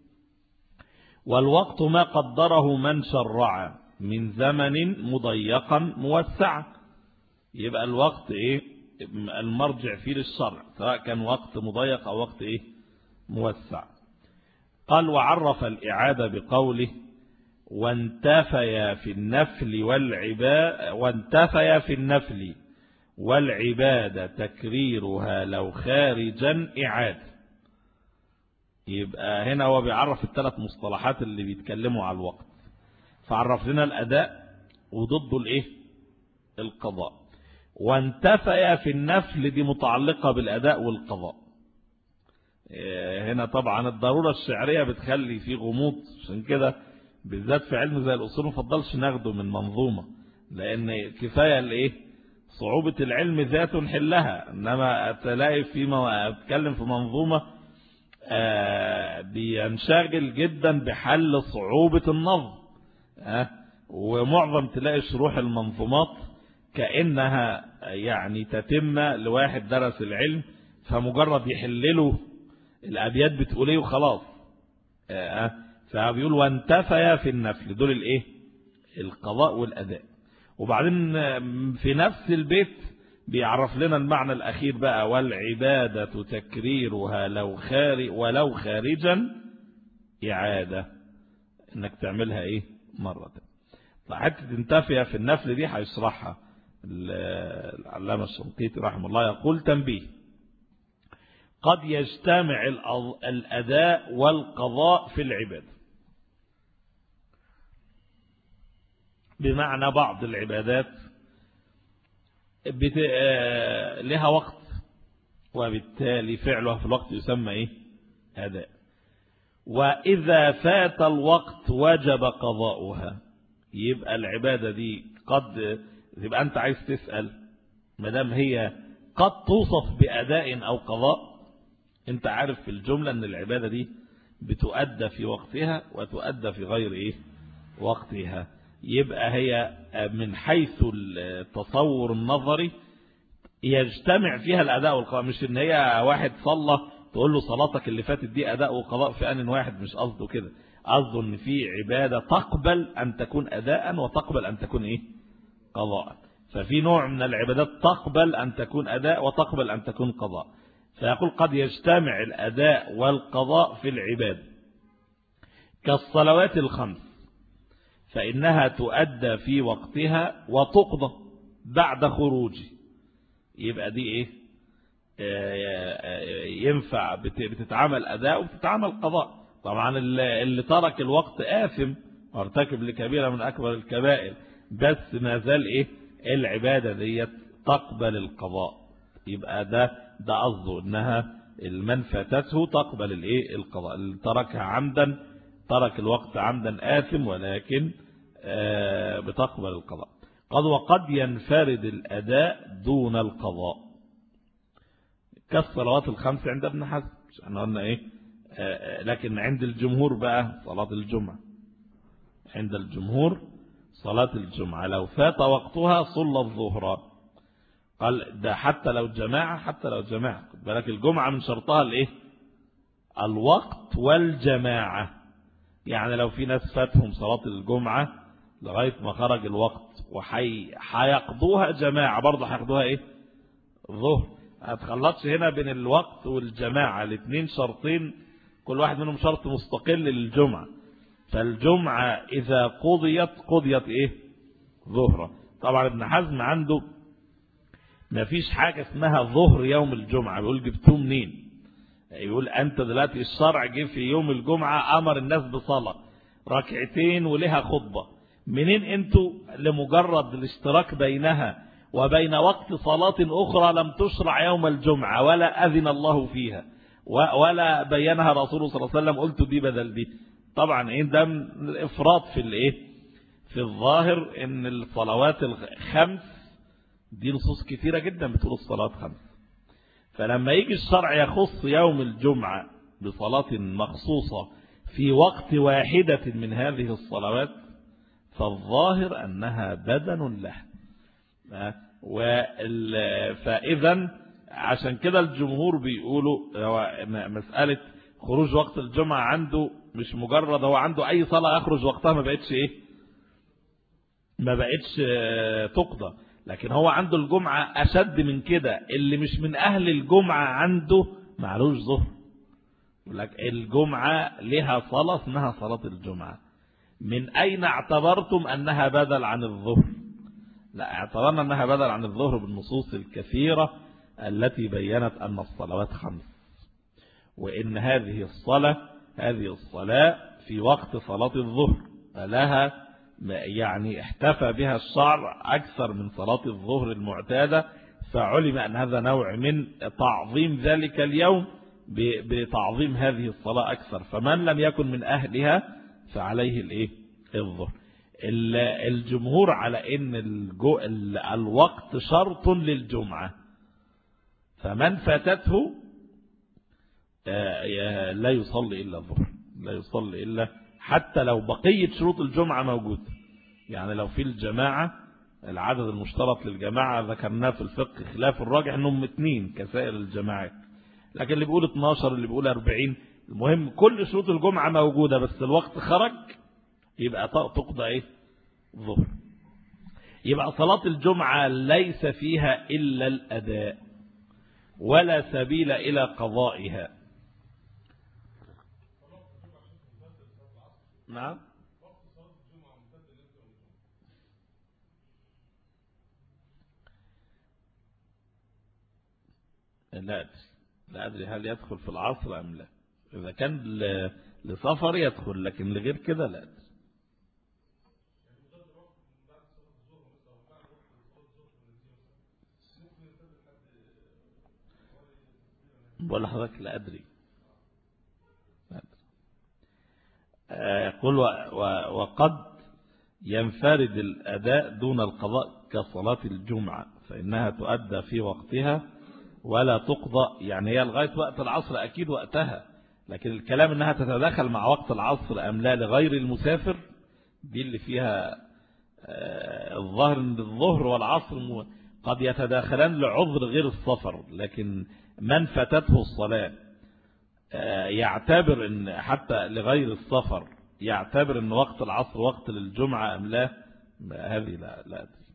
[SPEAKER 3] والوقت ما قدره من شرع من زمن مضيقا موسعا. يبقى الوقت ايه المرجع فيه للشرع سواء كان وقت مضيق او وقت ايه موسع. قال وعرف الإعادة بقوله وانتفيا في النفل والعبادة وانتفيا في النفل والعبادة تكريرها لو خارجا إعادة. يبقى هنا هو بيعرف الثلاث مصطلحات اللي بيتكلموا على الوقت. فعرف لنا الأداء وضده الايه القضاء. وانتفيا في النفل دي متعلقة بالأداء والقضاء. هنا طبعا الضرورة الشعرية بتخلي فيه غموض، عشان كده بالذات في علم زي الأصول مفضلش ناخده من منظومة، لأن كفاية الايه صعوبة العلم ذات نحلها. إنما تلاقي فيما أتكلم في منظومة بينشغل جدا بحل صعوبة النظم. ومعظم تلاقي شروح المنظومات كأنها يعني تتمة لواحد درس العلم فمجرد يحلله الأبيات بتقول ايه وخلاص. فبيقول وانتفيا في النفل دول الايه القضاء والأداء. وبعدين في نفس البيت بيعرف لنا المعنى الأخير بقى والعبادة تكريرها لو خارج ولو خارجا إعادة، انك تعملها ايه مرة. حتى تنتفي في النفل دي هيشرحها العلامة الشنقيطي رحمه الله. يقول تنبيه قد يجتمع الأداء والقضاء في العبادة، بمعنى بعض العبادات بت... لها وقت وبالتالي فعلها في الوقت يسمى ايه أداء. وإذا فات الوقت وجب قضاؤها. يبقى العبادة دي قد يبقى أنت عايز تسأل مدام هي قد توصف بأداء أو قضاء، أنت عارف في الجملة أن العبادة دي بتؤدى في وقتها وتؤدى في غير إيه وقتها. يبقى هي من حيث التصور النظري يجتمع فيها الأداء والقضاء. مش إن هي واحد صلى تقول له صلاتك اللي فاتت دي أداء وقضاء في آن واحد، مش قصده كده. قصده إن في عبادة تقبل أن تكون أداء وتقبل أن تكون إيه قضاء. ففي نوع من العبادات تقبل أن تكون أداء وتقبل أن تكون قضاء. فيقول قد يجتمع الأداء والقضاء في العبادة كالصلوات الخمس، فإنها تؤدى في وقتها وتقضى بعد خروجه. يبقى دي إيه؟ ينفع بتتعمل أداء وبتتعمل قضاء. طبعا اللي ترك الوقت آثم وارتكب لكبيرة من أكبر الكبائر، بس ما زال إيه؟ العبادة دي تقبل القضاء. يبقى ده ده قصده إنها من فاتته تقبل الإيه؟ القضاء. اللي تركها عمدا، ترك الوقت عمدا آثم، ولكن بتقبل القضاء. قد وقد ينفرد الأداء دون القضاء كالصلوات الخمس عند ابن حزم. احنا قلنا ايه؟ آه لكن عند الجمهور بقى صلاة الجمعة، عند الجمهور صلاة الجمعة لو فات وقتها صلى الظهر. قال ده حتى لو جماعة، حتى لو جماعة. خد بالك الجمعة من شرطها الايه؟ الوقت والجماعة. يعني لو في ناس فاتهم صلاة الجمعة لغاية ما خرج الوقت وحيقضوها جماعة، برضه هياخدوها ايه؟ ظهر. هتخلطش هنا بين الوقت والجماعة، الاثنين شرطين كل واحد منهم شرط مستقل للجمعة. فالجمعة إذا قضيت قضيت إيه؟ ظهرة. طبعا ابن حزم عنده ما فيش حاجة اسمها ظهر يوم الجمعة، بيقول جبتوه منين؟ يقول أنت دلوقتي الشرع جه في يوم الجمعة أمر الناس بصلاة ركعتين ولها خطبة، منين أنتوا لمجرد الاشتراك بينها وبين وقت صلاة أخرى لم تشرع يوم الجمعة ولا أذن الله فيها ولا بينها رسوله صلى الله عليه وسلم، قلت دي بدل دي؟ طبعا إيه ده؟ الإفراط في الإيه؟ في الظاهر إن الصلوات الخمس دي نصوص كثيرة جدا بتقول الصلاة خمس. فلما يجي الشرع يخص يوم الجمعة بصلاة مخصوصة في وقت واحدة من هذه الصلوات فالظاهر أنها بدن له. فإذا عشان كده الجمهور بيقولوا مسألة خروج وقت الجمعة عنده مش مجرد هو عنده أي صلاة يخرج وقتها ما بقتش إيه؟ ما بقتش تقضى، لكن هو عنده الجمعة أشد من كده. اللي مش من أهل الجمعة عنده معلوش ظهر. يقول لك الجمعة لها صلاة اسمها صلاة الجمعة، من أين اعتبرتم أنها بدل عن الظهر؟ لا، اعتبرنا أنها بدل عن الظهر بالنصوص الكثيرة التي بيّنت أن الصلوات خمس، وإن هذه الصلاة هذه الصلاة في وقت صلاة الظهر فلها يعني احتفى بها الشرع أكثر من صلاة الظهر المعتادة، فعلم أن هذا نوع من تعظيم ذلك اليوم بتعظيم هذه الصلاة أكثر. فمن لم يكن من أهلها فعليه الإيه؟ الظهر. الجمهور على أن الوقت شرط للجمعة، فمن فاتته لا يصلي إلا الظهر، لا يصلي إلا حتى لو بقية شروط الجمعة موجودة. يعني لو في الجماعة العدد المشترط للجماعة ذكرناه في الفقه خلاف الراجح أنهم اثنين كسائر الجماعات، لكن اللي بيقول اتناشر اللي بيقول أربعين، المهم كل شروط الجمعة موجودة بس الوقت خرج يبقى تقضى ايه؟ ظهر. يبقى صلاة الجمعة ليس فيها إلا الأداء ولا سبيل إلى قضائها. نعم. لا أدري لا أدري هل يدخل في العصر أم لا. إذا كان لسفر يدخل، لكن لغير كده لا أدري. بقول لحضرتك لا أدري. يقول وقد ينفرد الأداء دون القضاء كصلاة الجمعة فإنها تؤدى في وقتها ولا تقضى. يعني هي لغاية وقت العصر أكيد وقتها، لكن الكلام أنها تتداخل مع وقت العصر أم لا لغير المسافر دي اللي فيها الظاهر أن الظهر والعصر قد يتداخلان لعذر غير السفر، لكن من فاتته الصلاة يعتبر أن حتى لغير السفر يعتبر أن وقت العصر وقت للجمعة أم لا، هذه لا لا أدري.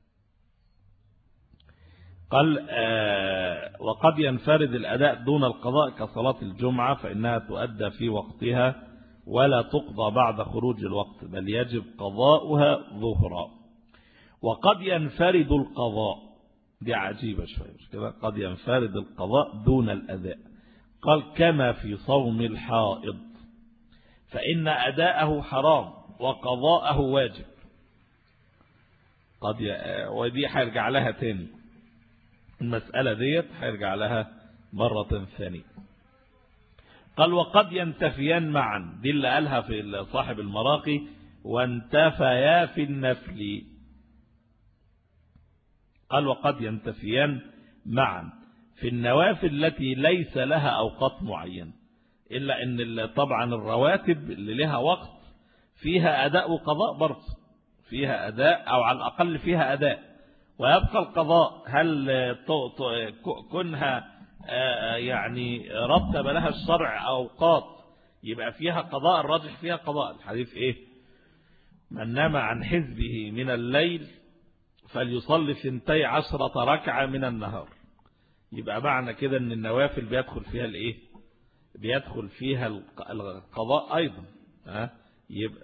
[SPEAKER 3] قال آه وقد ينفرد الأداء دون القضاء كصلاة الجمعة فإنها تؤدى في وقتها ولا تقضى بعد خروج الوقت، بل يجب قضاؤها ظهرا. وقد ينفرد القضاء، دي عجيبة شوية مش كده، قد ينفرد القضاء دون الأداء. قال كما في صوم الحائض، فإن أداءه حرام وقضاءه واجب. قد ي... ودي هيرجع لها تاني، المسألة ديت هيرجع لها مرة ثانية. قال وقد ينتفيان معا، دي اللي قالها في صاحب المراقي، وانتفيا في النفل. قال وقد ينتفيان معا في النوافل التي ليس لها أوقات معينة، إلا أن طبعا الرواتب اللي لها وقت فيها أداء وقضاء برضه، فيها أداء أو على الأقل فيها أداء، ويبقى القضاء هل كونها يعني رتب لها الشرع أوقات يبقى فيها قضاء، الراجح فيها قضاء. الحديث إيه؟ من نام عن حزبه من الليل فليصلي ثنتي عشرة ركعة من النهار. يبقى معنى كده ان النوافل بيدخل فيها الايه؟ بيدخل فيها القضاء ايضا. ها يبقى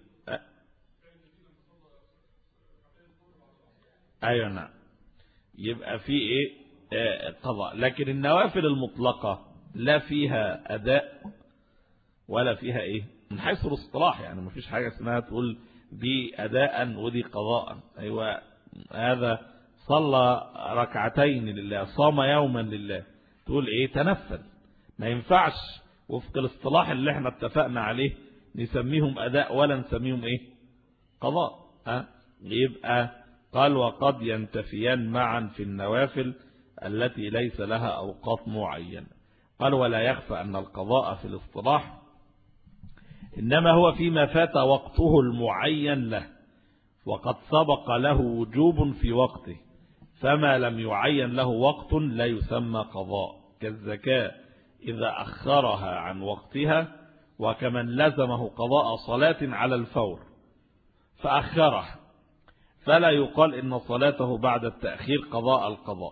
[SPEAKER 3] ايوه نعم، يبقى في ايه؟ آه قضاء. لكن النوافل المطلقة لا فيها اداء ولا فيها ايه من حيث الاصطلاح، يعني ما فيش حاجة اسمها تقول دي اداء ودي قضاء. ايوه هذا صلى ركعتين لله، صام يوما لله، تقول ايه؟ تنفل. ما ينفعش وفق الاصطلاح اللي احنا اتفقنا عليه نسميهم اداء ولا نسميهم ايه؟ قضاء. ها يبقى قال وقد ينتفيان معا في النوافل التي ليس لها اوقات معينة. قال ولا يخفى ان القضاء في الاصطلاح انما هو فيما فات وقته المعين له، وقد سبق له وجوب في وقته، فما لم يعين له وقت لا يسمى قضاء، كالزكاة إذا أخرها عن وقتها، وكمن لزمه قضاء صلاة على الفور فأخرها، فلا يقال إن صلاته بعد التأخير قضاء القضاء.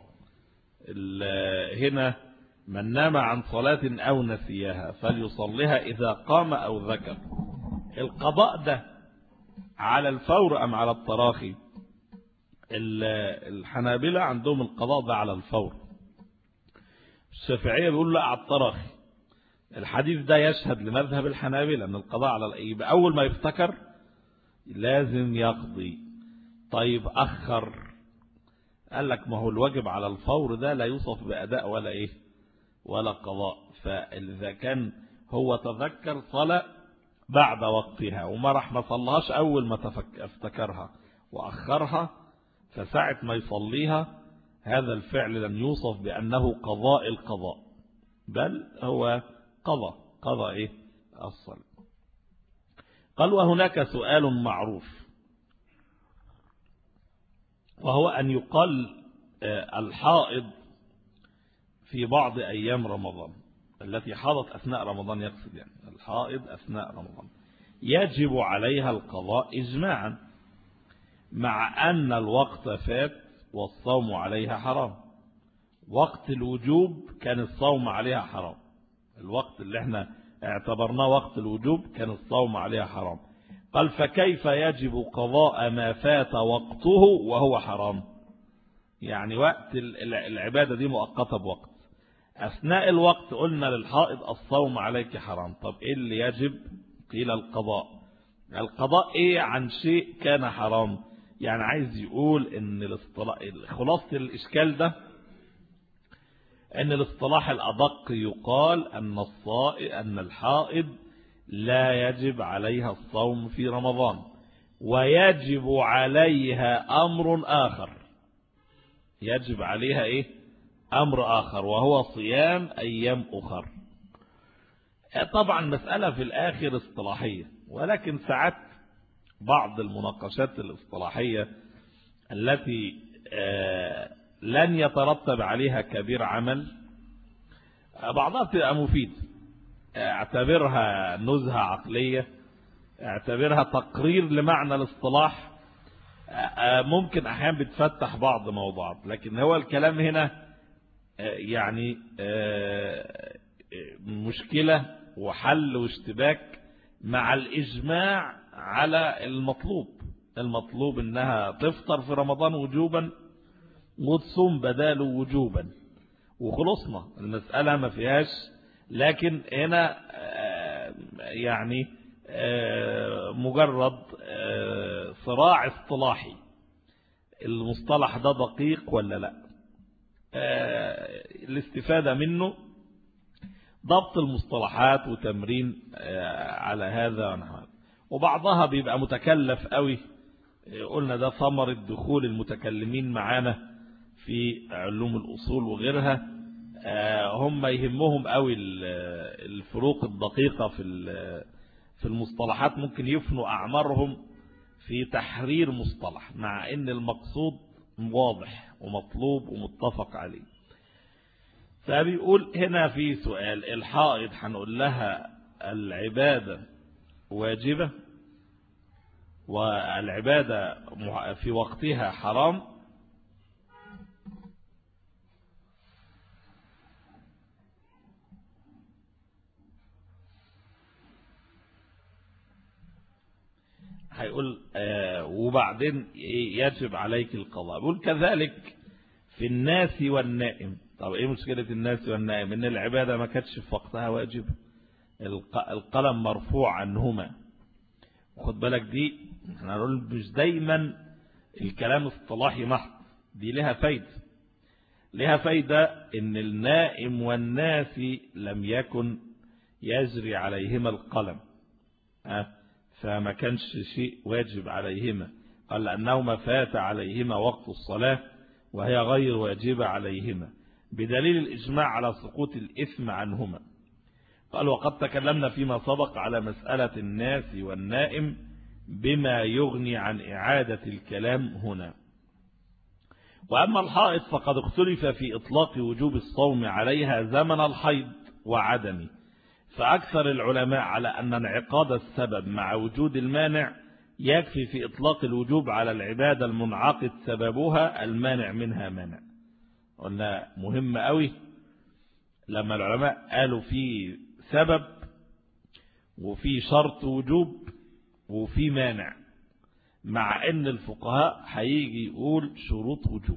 [SPEAKER 3] هنا من نام عن صلاة أو نسيها فليصليها إذا قام أو ذكر. القضاء ده على الفور أم على التراخي؟ الحنابلة عندهم القضاء ده على الفور، الشافعية بيقول لا على التراخي. الحديث ده يشهد لمذهب الحنابلة ان القضاء على يبقى اول ما يفتكر لازم يقضي. طيب اخر، قال لك ما هو الواجب على الفور ده لا يوصف بأداء ولا ايه ولا قضاء. فاذا كان هو تذكر صلاة بعد وقتها وما راح ما صلىهاش اول ما افتكرها واخرها، فساعة ما يصليها هذا الفعل لن يوصف بأنه قضاء القضاء، بل هو قضاء قضاء ايه الصلاة. قال وهناك سؤال معروف، وهو أن يقال الحائض في بعض أيام رمضان التي حاضت أثناء رمضان، يقصد يعني الحائض أثناء رمضان يجب عليها القضاء إجماعا، مع أن الوقت فات والصوم عليها حرام. وقت الوجوب كان الصوم عليها حرام، الوقت اللي احنا اعتبرناه وقت الوجوب كان الصوم عليها حرام. قال فكيف يجب قضاء ما فات وقته وهو حرام؟ يعني وقت العبادة دي مؤقتة بوقت، أثناء الوقت قلنا للحائض الصوم عليك حرام. طب إيه اللي يجب؟ قيل القضاء. القضاء إيه عن شيء كان حرام؟ يعني عايز يقول إن الاصطلاح خلاصة الإشكال ده أن الاصطلاح الأدق يقال أن الصائم أن الحائض لا يجب عليها الصوم في رمضان، ويجب عليها أمر آخر، يجب عليها إيه؟ أمر آخر، وهو صيام أيام أخر. طبعا مسألة في الآخر اصطلاحية، ولكن ساعات بعض المناقشات الاصطلاحية التي لن يترتب عليها كبير عمل بعضها بتبقى مفيد، اعتبرها نزهة عقلية، اعتبرها تقرير لمعنى الاصطلاح، ممكن احيانا بتفتح بعض موضوعات. لكن هو الكلام هنا يعني مشكلة وحل واشتباك مع الإجماع على المطلوب. المطلوب إنها تفطر في رمضان وجوبا وتصوم بداله وجوبا، وخلصنا المسألة ما فيهاش. لكن هنا يعني مجرد صراع اصطلاحي، المصطلح ده دقيق ولا لا. الاستفادة منه ضبط المصطلحات وتمرين على هذا ونحو هذا. وبعضها بيبقى متكلف قوي، قلنا ده ثمرة دخول المتكلمين معانا في علوم الأصول وغيرها. هم يهمهم قوي الفروق الدقيقة في في المصطلحات، ممكن يفنوا أعمارهم في تحرير مصطلح، مع ان المقصود واضح ومطلوب ومتفق عليه. فبيقول هنا في سؤال: الحائض هنقول لها العبادة واجبة والعبادة في وقتها حرام؟ هيقول آه وبعدين يجب عليك القضاء. بيقول كذلك في الناس والنائم. طب ايه مشكلة الناس والنائم؟ ان العبادة ما كانتش في وقتها واجب، القلم مرفوع عنهما. وخد بالك دي احنا نقول مش دايما الكلام اصطلاحي محض، دي لها فايدة. لها فايدة ان النائم والناس لم يكن يجري عليهما القلم، ها فما كانش شيء واجب عليهما. قال لأنهما فات عليهما وقت الصلاة وهي غير واجبة عليهما، بدليل الإجماع على سقوط الإثم عنهما. قال وقد تكلمنا فيما سبق على مسألة الناس والنائم بما يغني عن إعادة الكلام هنا. وأما الحائض فقد اختلف في إطلاق وجوب الصوم عليها زمن الحيض وعدمه، فأكثر العلماء على أن انعقاد السبب مع وجود المانع يكفي في إطلاق الوجوب على العبادة المنعقد سببها المانع منها مانع. قلنا مهم قوي لما العلماء قالوا في سبب وفي شرط وجوب وفي مانع، مع أن الفقهاء هيجي يقول شروط وجوب.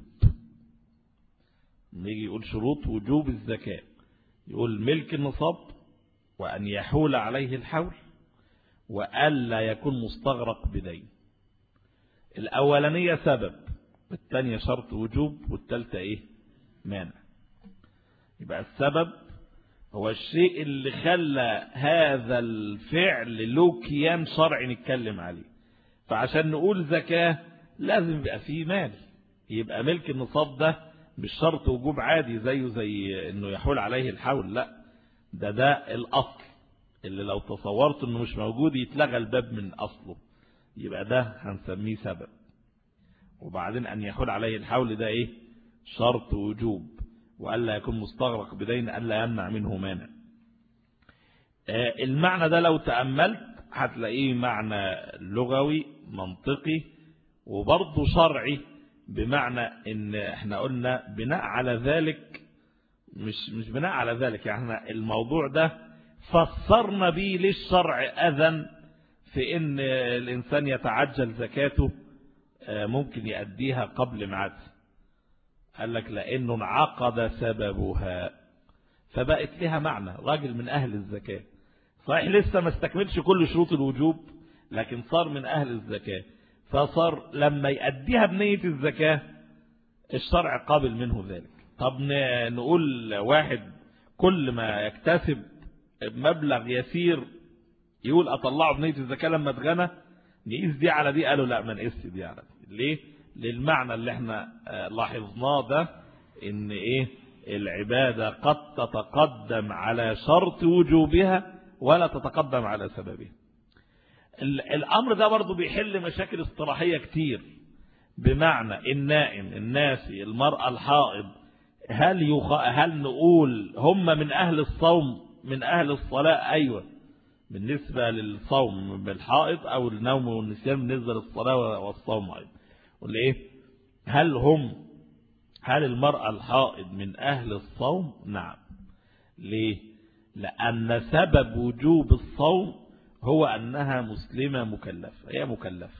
[SPEAKER 3] يجي يقول شروط وجوب الزكاة، يقول ملك النصاب، وأن يحول عليه الحول، وألا يكون مستغرق بدين. الأولانية سبب، والثانية شرط وجوب، والثالثة إيه؟ مانع. يبقى السبب هو الشيء اللي خلى هذا الفعل له كيان شرعي نتكلم عليه. فعشان نقول زكاة لازم يبقى فيه مال، يبقى ملك النصاب ده مش شرط وجوب عادي زيه زي انه يحول عليه الحول، لا ده ده الأصل اللي لو تصورت انه مش موجود يتلغى الباب من أصله، يبقى ده هنسميه سبب. وبعدين أن يحول عليه الحول ده إيه؟ شرط وجوب، وألا يكون مستغرق بدين ألا يمنع منه مانع. المعنى ده لو تأملت هتلاقيه معنى لغوي منطقي وبرضه شرعي، بمعنى ان احنا قلنا بناء على ذلك، مش مش بناء على ذلك، يعني الموضوع ده فسرنا به للشرع أذن في ان الإنسان يتعجل زكاته ممكن يأديها قبل ميعادها. قال لك لأنه انعقد سببها فبقت لها معنى، راجل من أهل الزكاة صحيح لسه ما استكملش كل شروط الوجوب، لكن صار من أهل الزكاة، فصار لما يأديها بنية الزكاة الشرع قابل منه ذلك. طب نقول واحد كل ما يكتسب مبلغ يسير يقول أطلعه بنية الزكاة لما اتغنى، نقيس دي على دي؟ قالوا لا ما نقيس دي على دي. ليه؟ للمعنى اللي احنا لاحظناه ده، ان ايه العبادة قد تتقدم على شرط وجوبها ولا تتقدم على سببها. الامر ده برضو بيحل مشاكل اصطلاحية كتير، بمعنى النائم، الناسي، المرأة الحائض، هل يخ... هل نقول هم من اهل الصوم من اهل الصلاة؟ ايوه بالنسبة للصوم بالحائض او النوم والنسيان بالنسبة للصلاة والصوم ايضا. ولا ايه؟ هل هم هل المرأة الحائض من اهل الصوم؟ نعم. ليه؟ لان سبب وجوب الصوم هو أنها مسلمة مكلفة، هي مكلفة،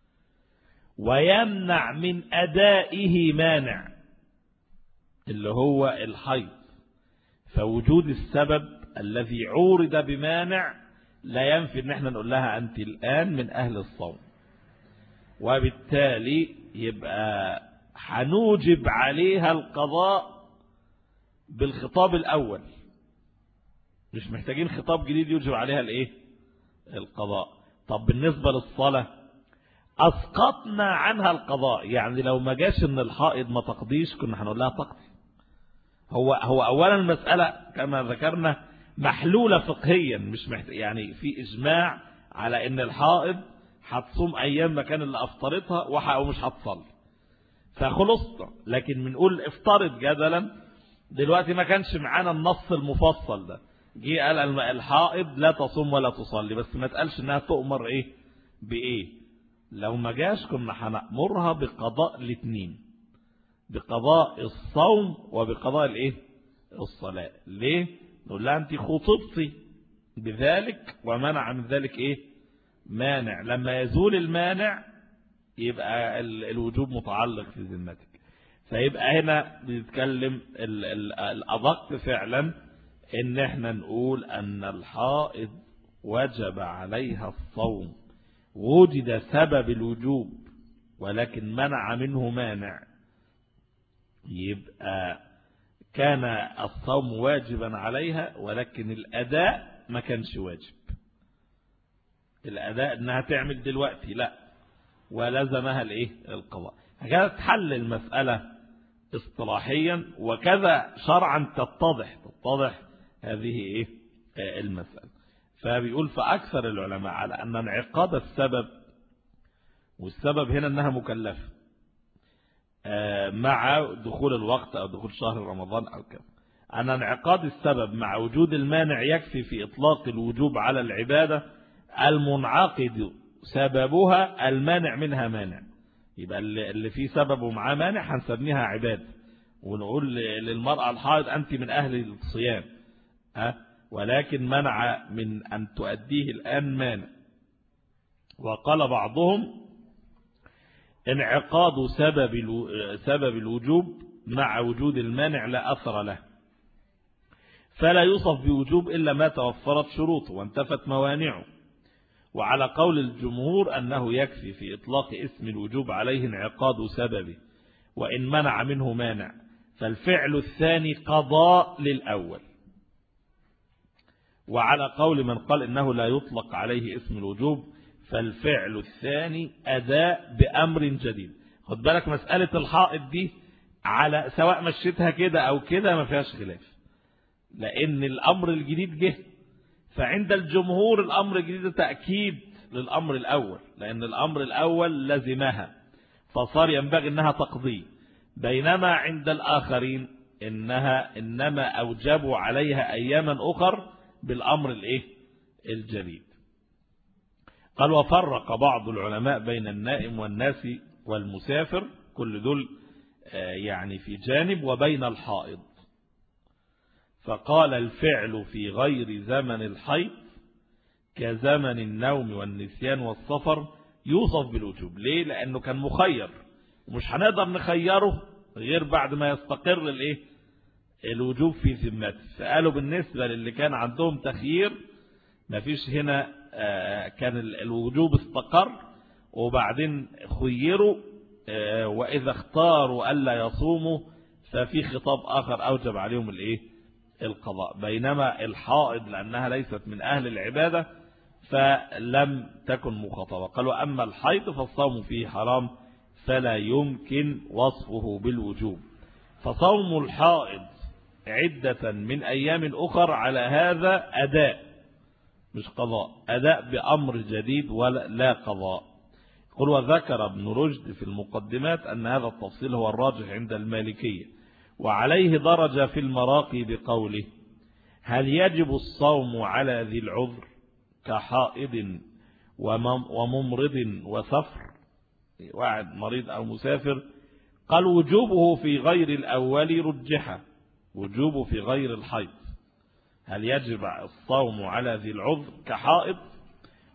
[SPEAKER 3] ويمنع من أدائه مانع اللي هو الحيض، فوجود السبب الذي عورض بمانع لا ينفي ان احنا نقول لها أنت الآن من أهل الصوم، وبالتالي يبقى هنوجب عليها القضاء بالخطاب الأول، مش محتاجين خطاب جديد يوجب عليها الايه القضاء. طب بالنسبة للصلاة أسقطنا عنها القضاء، يعني لو ما جاش ان الحائض ما تقضيش كنا هنقول لها تقضي. هو هو أولا المسألة كما ذكرنا محلولة فقهيا، مش محتاج يعني في إجماع على ان الحائض هتصوم أيام مكان اللي أفطرتها ومش هتصلي، فخلصنا. لكن بنقول افترض جدلا دلوقتي ما كانش معانا النص المفصل ده، جه قال الحائض لا تصوم ولا تصلي، بس ما تقالش انها تؤمر ايه بايه. لو ما جاش كنا هنأمرها بقضاء الاثنين، بقضاء الصوم وبقضاء الايه الصلاة. ليه؟ نقول لها انت خطبتي بذلك ومنع من ذلك ايه مانع، لما يزول المانع يبقى الوجوب متعلق في ذمتك. فيبقى هنا بنتكلم الأدق فعلا ان احنا نقول ان الحائض وجب عليها الصوم، وجد سبب الوجوب ولكن منع منه مانع، يبقى كان الصوم واجبا عليها ولكن الأداء ما كانش واجب. الأداء انها تعمل دلوقتي لا، ولزمها الايه القضاء. هكذا تحل المسألة اصطلاحيا، وكذا شرعا تتضح تتضح هذه ايه المسألة. فبيقول فأكثر العلماء على أن انعقاد السبب، والسبب هنا أنها مكلفة مع دخول الوقت أو دخول شهر رمضان أو كذا، أن انعقاد السبب مع وجود المانع يكفي في إطلاق الوجوب على العبادة المنعقد سببها المانع منها مانع. يبقى اللي فيه سبب ومعاه مانع هنسميها عبادة، ونقول للمرأة الحائض أنت من أهل الصيام، ها ولكن منع من أن تؤديه الآن مانع. وقال بعضهم انعقاد سبب سبب الوجوب مع وجود المانع لا أثر له، فلا يوصف بوجوب إلا ما توفرت شروطه وانتفت موانعه. وعلى قول الجمهور أنه يكفي في إطلاق اسم الوجوب عليه انعقاد سببه وإن منع منه مانع، فالفعل الثاني قضاء للأول. وعلى قول من قال إنه لا يطلق عليه اسم الوجوب، فالفعل الثاني أداء بأمر جديد. خد بالك مسألة الحائض دي على سواء مشيتها كده أو كده ما فيهاش خلاف، لأن الأمر الجديد جه، فعند الجمهور الأمر الجديد تأكيد للأمر الأول، لأن الأمر الأول لزمها فصار ينبغي أنها تقضي، بينما عند الآخرين إنها إنما أوجبوا عليها أياما أخر بالأمر الإيه الجديد. قال وفرق بعض العلماء بين النائم والناس والمسافر، كل دول يعني في جانب، وبين الحائض، فقال الفعل في غير زمن الحيض كزمن النوم والنسيان والسفر يوصف بالوجوب. ليه؟ لأنه كان مخير ومش هنقدر نخيره غير بعد ما يستقر الايه الوجوب في ذمته. فقالوا بالنسبة للي كان عندهم تخيير مفيش هنا، كان الوجوب استقر وبعدين خيروا، وإذا اختاروا ألا يصوموا ففي خطاب آخر أوجب عليهم الايه القضاء. بينما الحائض لأنها ليست من أهل العبادة فلم تكن مخاطبة. قالوا أما الحيض فالصوم فيه حرام فلا يمكن وصفه بالوجوب. فصوم الحائض عدة من أيام أخر على هذا أداء مش قضاء، أداء بأمر جديد ولا لا قضاء. قل وذكر ابن رشد في المقدمات أن هذا التفصيل هو الراجح عند المالكية، وعليه درجة في المراقي بقوله هل يجب الصوم على ذي العذر كحائض وممرض وسفر، واحد مريض أو مسافر. قال وجوبه في غير الأول رجحه، وجوبه في غير الحيض. هل يجب الصوم على ذي العذر كحائض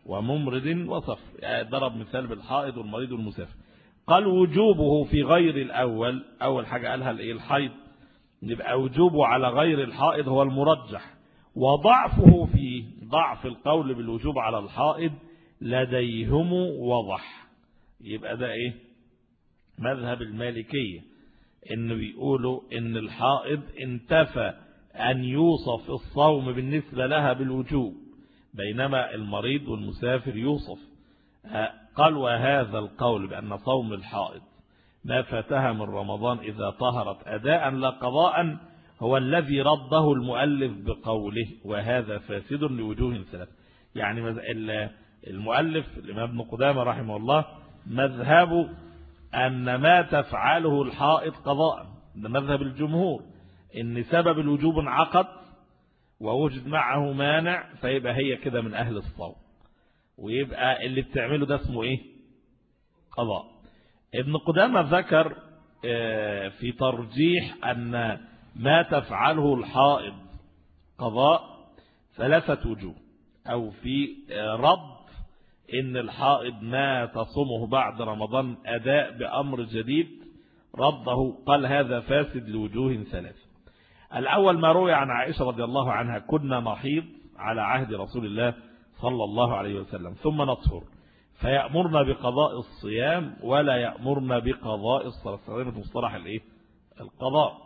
[SPEAKER 3] وممرض وصفر، يعني ضرب مثال بالحائض والمريض والمسافر. قال وجوبه في غير الأول، أول حاجة قالها الحيض، يبقى وجوبه على غير الحائض هو المرجح، وضعفه فيه، ضعف القول بالوجوب على الحائض لديهم وضح. يبقى ده ايه؟ مذهب المالكية، ان بيقولوا ان الحائض انتفى ان يوصف الصوم بالنسبة لها بالوجوب، بينما المريض والمسافر يوصف. قال وهذا القول بأن صوم الحائض ما فاتها من رمضان إذا طهرت أداء لا قضاء هو الذي رده المؤلف بقوله وهذا فاسد لوجوه ثلاث. يعني المؤلف الإمام ابن قدامة رحمه الله مذهب أن ما تفعله الحائض قضاء، ده مذهب الجمهور، إن سبب الوجوب انعقد ووجد معه مانع فيبقى هي كده من أهل الصوم، ويبقى اللي بتعمله ده اسمه إيه؟ قضاء. ابن قدامة ذكر في ترجيح أن ما تفعله الحائض قضاء ثلاثة وجوه، أو في رد إن الحائض ما تصومه بعد رمضان أداء بأمر جديد رده، قال هذا فاسد لوجوه ثلاثة. الأول ما روي عن عائشة رضي الله عنها كنا نحيض على عهد رسول الله صلى الله عليه وسلم ثم نطهر فيأمرنا بقضاء الصيام ولا يأمرنا بقضاء الصلاة، استخدمت مصطلح الايه؟ القضاء.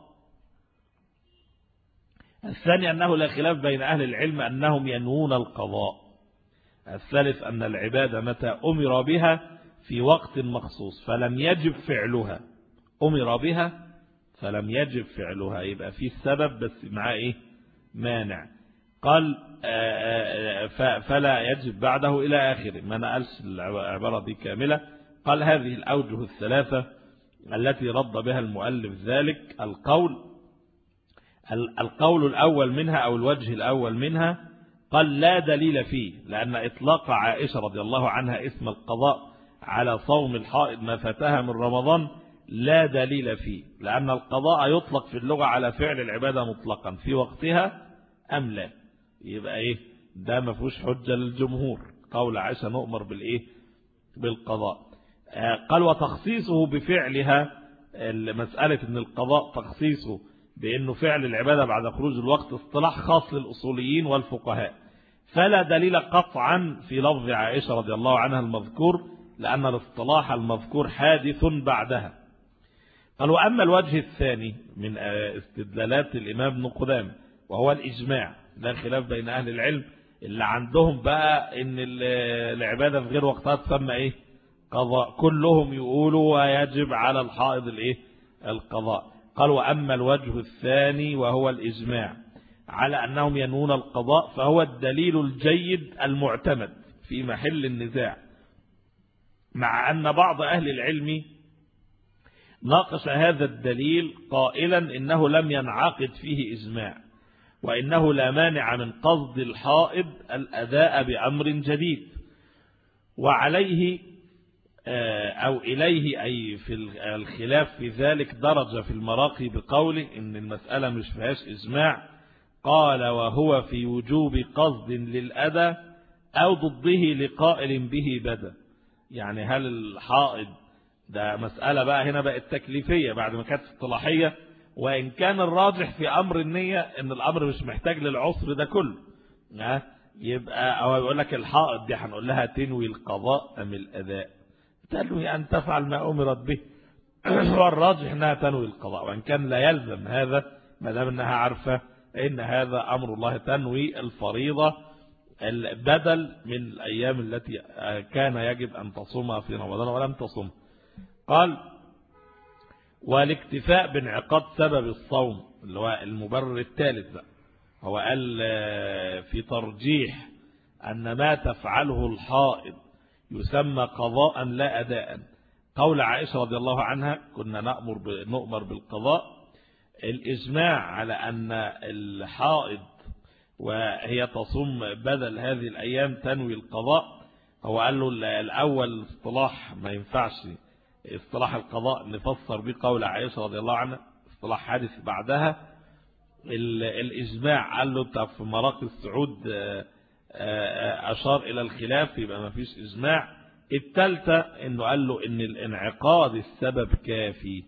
[SPEAKER 3] الثاني أنه لا خلاف بين أهل العلم أنهم ينوون القضاء. الثالث أن العبادة متى أمر بها في وقت مخصوص فلم يجب فعلها، أمر بها فلم يجب فعلها، يبقى فيه السبب بس مع إيه؟ مانع. قال فلا يجب بعده إلى آخره، ما نقلش العبارة دي كاملة. قال هذه الأوجه الثلاثة التي رد بها المؤلف ذلك القول القول الأول منها أو الوجه الأول منها قال لا دليل فيه، لأن إطلاق عائشة رضي الله عنها اسم القضاء على صوم الحائض ما فاتها من رمضان لا دليل فيه، لأن القضاء يطلق في اللغة على فعل العبادة مطلقا في وقتها أم لا. يبقى إيه ده ما فيهوش حجة للجمهور، قول عائشة نؤمر بالإيه؟ بالقضاء. قال وتخصيصه بفعلها، المسألة ان القضاء تخصيصه بأنه فعل العبادة بعد خروج الوقت اصطلاح خاص للأصوليين والفقهاء، فلا دليل قطعا في لفظ عائشة رضي الله عنها المذكور، لأن الاصطلاح المذكور حادث بعدها. قال وأما الوجه الثاني من استدلالات الإمام ابن قدامة وهو الإجماع، لا خلاف بين أهل العلم اللي عندهم بقى ان العبادة في غير وقتها تسمى ايه؟ قضاء، كلهم يقولوا ويجب على الحائض الايه؟ القضاء. قال وأما الوجه الثاني وهو الإجماع على أنهم ينوون القضاء فهو الدليل الجيد المعتمد في محل النزاع، مع أن بعض أهل العلم ناقش هذا الدليل قائلا إنه لم ينعقد فيه إجماع، وإنه لا مانع من قصد الحائض الأداء بأمر جديد، وعليه أو إليه أي في الخلاف في ذلك درجة في المراقي بقوله إن المسألة مش فيهاش إجماع. قال وهو في وجوب قصد للأداء أو ضده لقائل به بدا. يعني هل الحائض ده مسألة بقى هنا بقت تكليفية بعد ما كانت اصطلاحية، وإن كان الراجح في أمر النية إن الأمر مش محتاج للعسر ده كله، يبقى أو يقول لك الحائض دي هنقول لها تنوي القضاء أم الأداء؟ تنوي أن تفعل ما أمرت به، والراجح أنها تنوي القضاء، وإن كان لا يلزم هذا ما دام أنها عارفة إن هذا أمر الله، تنوي الفريضة البدل من الأيام التي كان يجب أن تصومها في رمضان ولم تصوم. قال والاكتفاء بانعقاد سبب الصوم اللي هو المبرر الثالث بقى، هو قال في ترجيح أن ما تفعله الحائض يسمى قضاء لا أداء. قول عائشة رضي الله عنها كنا نأمر نؤمر بالقضاء، الإجماع على أن الحائض وهي تصوم بدل هذه الأيام تنوي القضاء، هو قال له الأول اصطلاح ما ينفعش اصطلاح القضاء نفسر به قول عائشة رضي الله عنها، اصطلاح حادث بعدها. الإجماع قال له في مراقي السعود أشار إلى الخلاف يبقى ما فيش إجماع. الثالثة إنه قال له إن الانعقاد السبب كافي،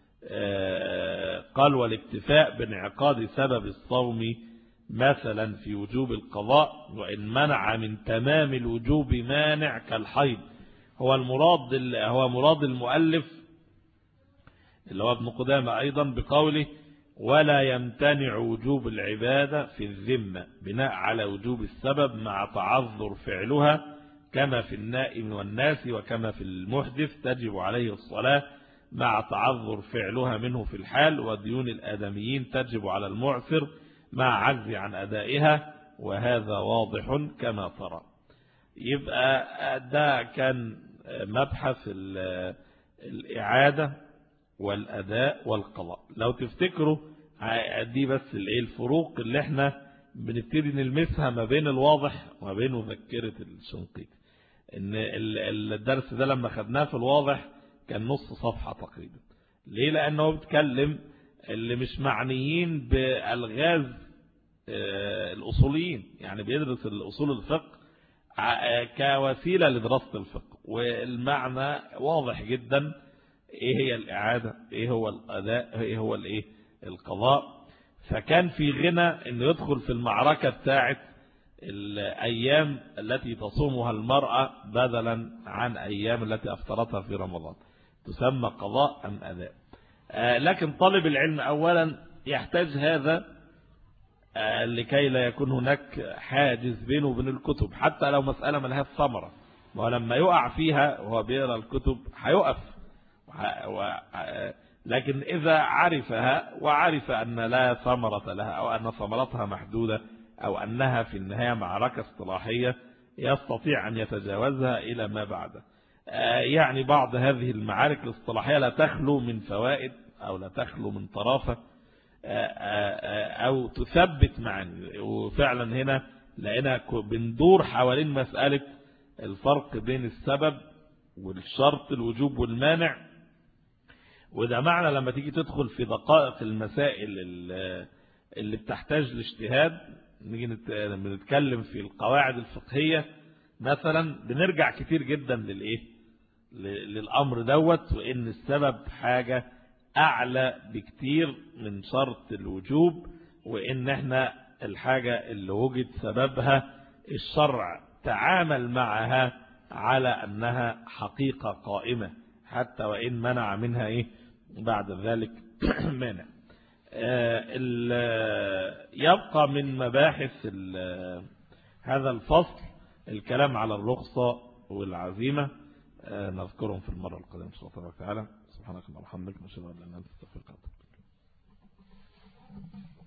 [SPEAKER 3] قال والاكتفاء بانعقاد سبب الصوم مثلا في وجوب القضاء وإن منع من تمام الوجوب مانع كالحيض. هو المراد هو مراد المؤلف اللي هو ابن قدامة أيضا بقوله ولا يمتنع وجوب العبادة في الذمة بناء على وجوب السبب مع تعذر فعلها كما في النائم والناس وكما في المحدث تجب عليه الصلاة مع تعذر فعلها منه في الحال، وديون الآدميين تجب على المعسر مع عجز عن أدائها، وهذا واضح كما ترى. يبقى ده كان مبحث الإعادة والأداء والقضاء. لو تفتكروا دي بس الايه الفروق اللي احنا بنبتدي نلمسها ما بين الواضح وما بين مذكرة الشنقيطي. ان الدرس ده لما خدناه في الواضح كان نص صفحة تقريبا. ليه؟ لأنه بيتكلم اللي مش معنيين بألغاز الأصوليين، يعني بيدرس الأصول الفقه كوسيلة لدراسة الفقه، والمعنى واضح جدا. ايه هي الإعادة، ايه هو الأداء، ايه هو الايه القضاء. فكان في غنى انه يدخل في المعركة بتاعت الأيام التي تصومها المرأة بدلا عن أيام التي أفطرتها في رمضان، تسمى قضاء أم أداء. آه لكن طالب العلم أولا يحتاج هذا آه لكي لا يكون هناك حاجز بينه وبين الكتب، حتى لو مسألة ما لها ثمرة، ولما يقع فيها وهو بيقرأ الكتب هيقف. لكن إذا عرفها وعرف أن لا ثمرة لها أو أن ثمرتها محدودة أو أنها في النهاية معركة اصطلاحية يستطيع أن يتجاوزها إلى ما بعده. يعني بعض هذه المعارك الاصطلاحية لا تخلو من فوائد أو لا تخلو من طرافة أو تثبت معاني. وفعلا هنا لقينا بندور حوالين مسألة الفرق بين السبب والشرط الوجوب والمانع، وده معنى لما تيجي تدخل في دقائق المسائل اللي بتحتاج لاجتهاد. نيجي نتكلم في القواعد الفقهية مثلا بنرجع كتير جدا للايه للأمر دوت، وإن السبب حاجة أعلى بكتير من شرط الوجوب، وإن احنا الحاجة اللي وجد سببها الشرع تعامل معها على أنها حقيقة قائمة حتى وإن منع منها إيه بعد ذلك مانع. يبقى من مباحث هذا الفصل الكلام على الرخصة والعزيمة، نذكرهم في المرة القادمة إن شاء الله تعالى. سبحانك اللهم وبحمدك نشهد أن لا إله إلا أنت نستغفرك ونتوب إليك.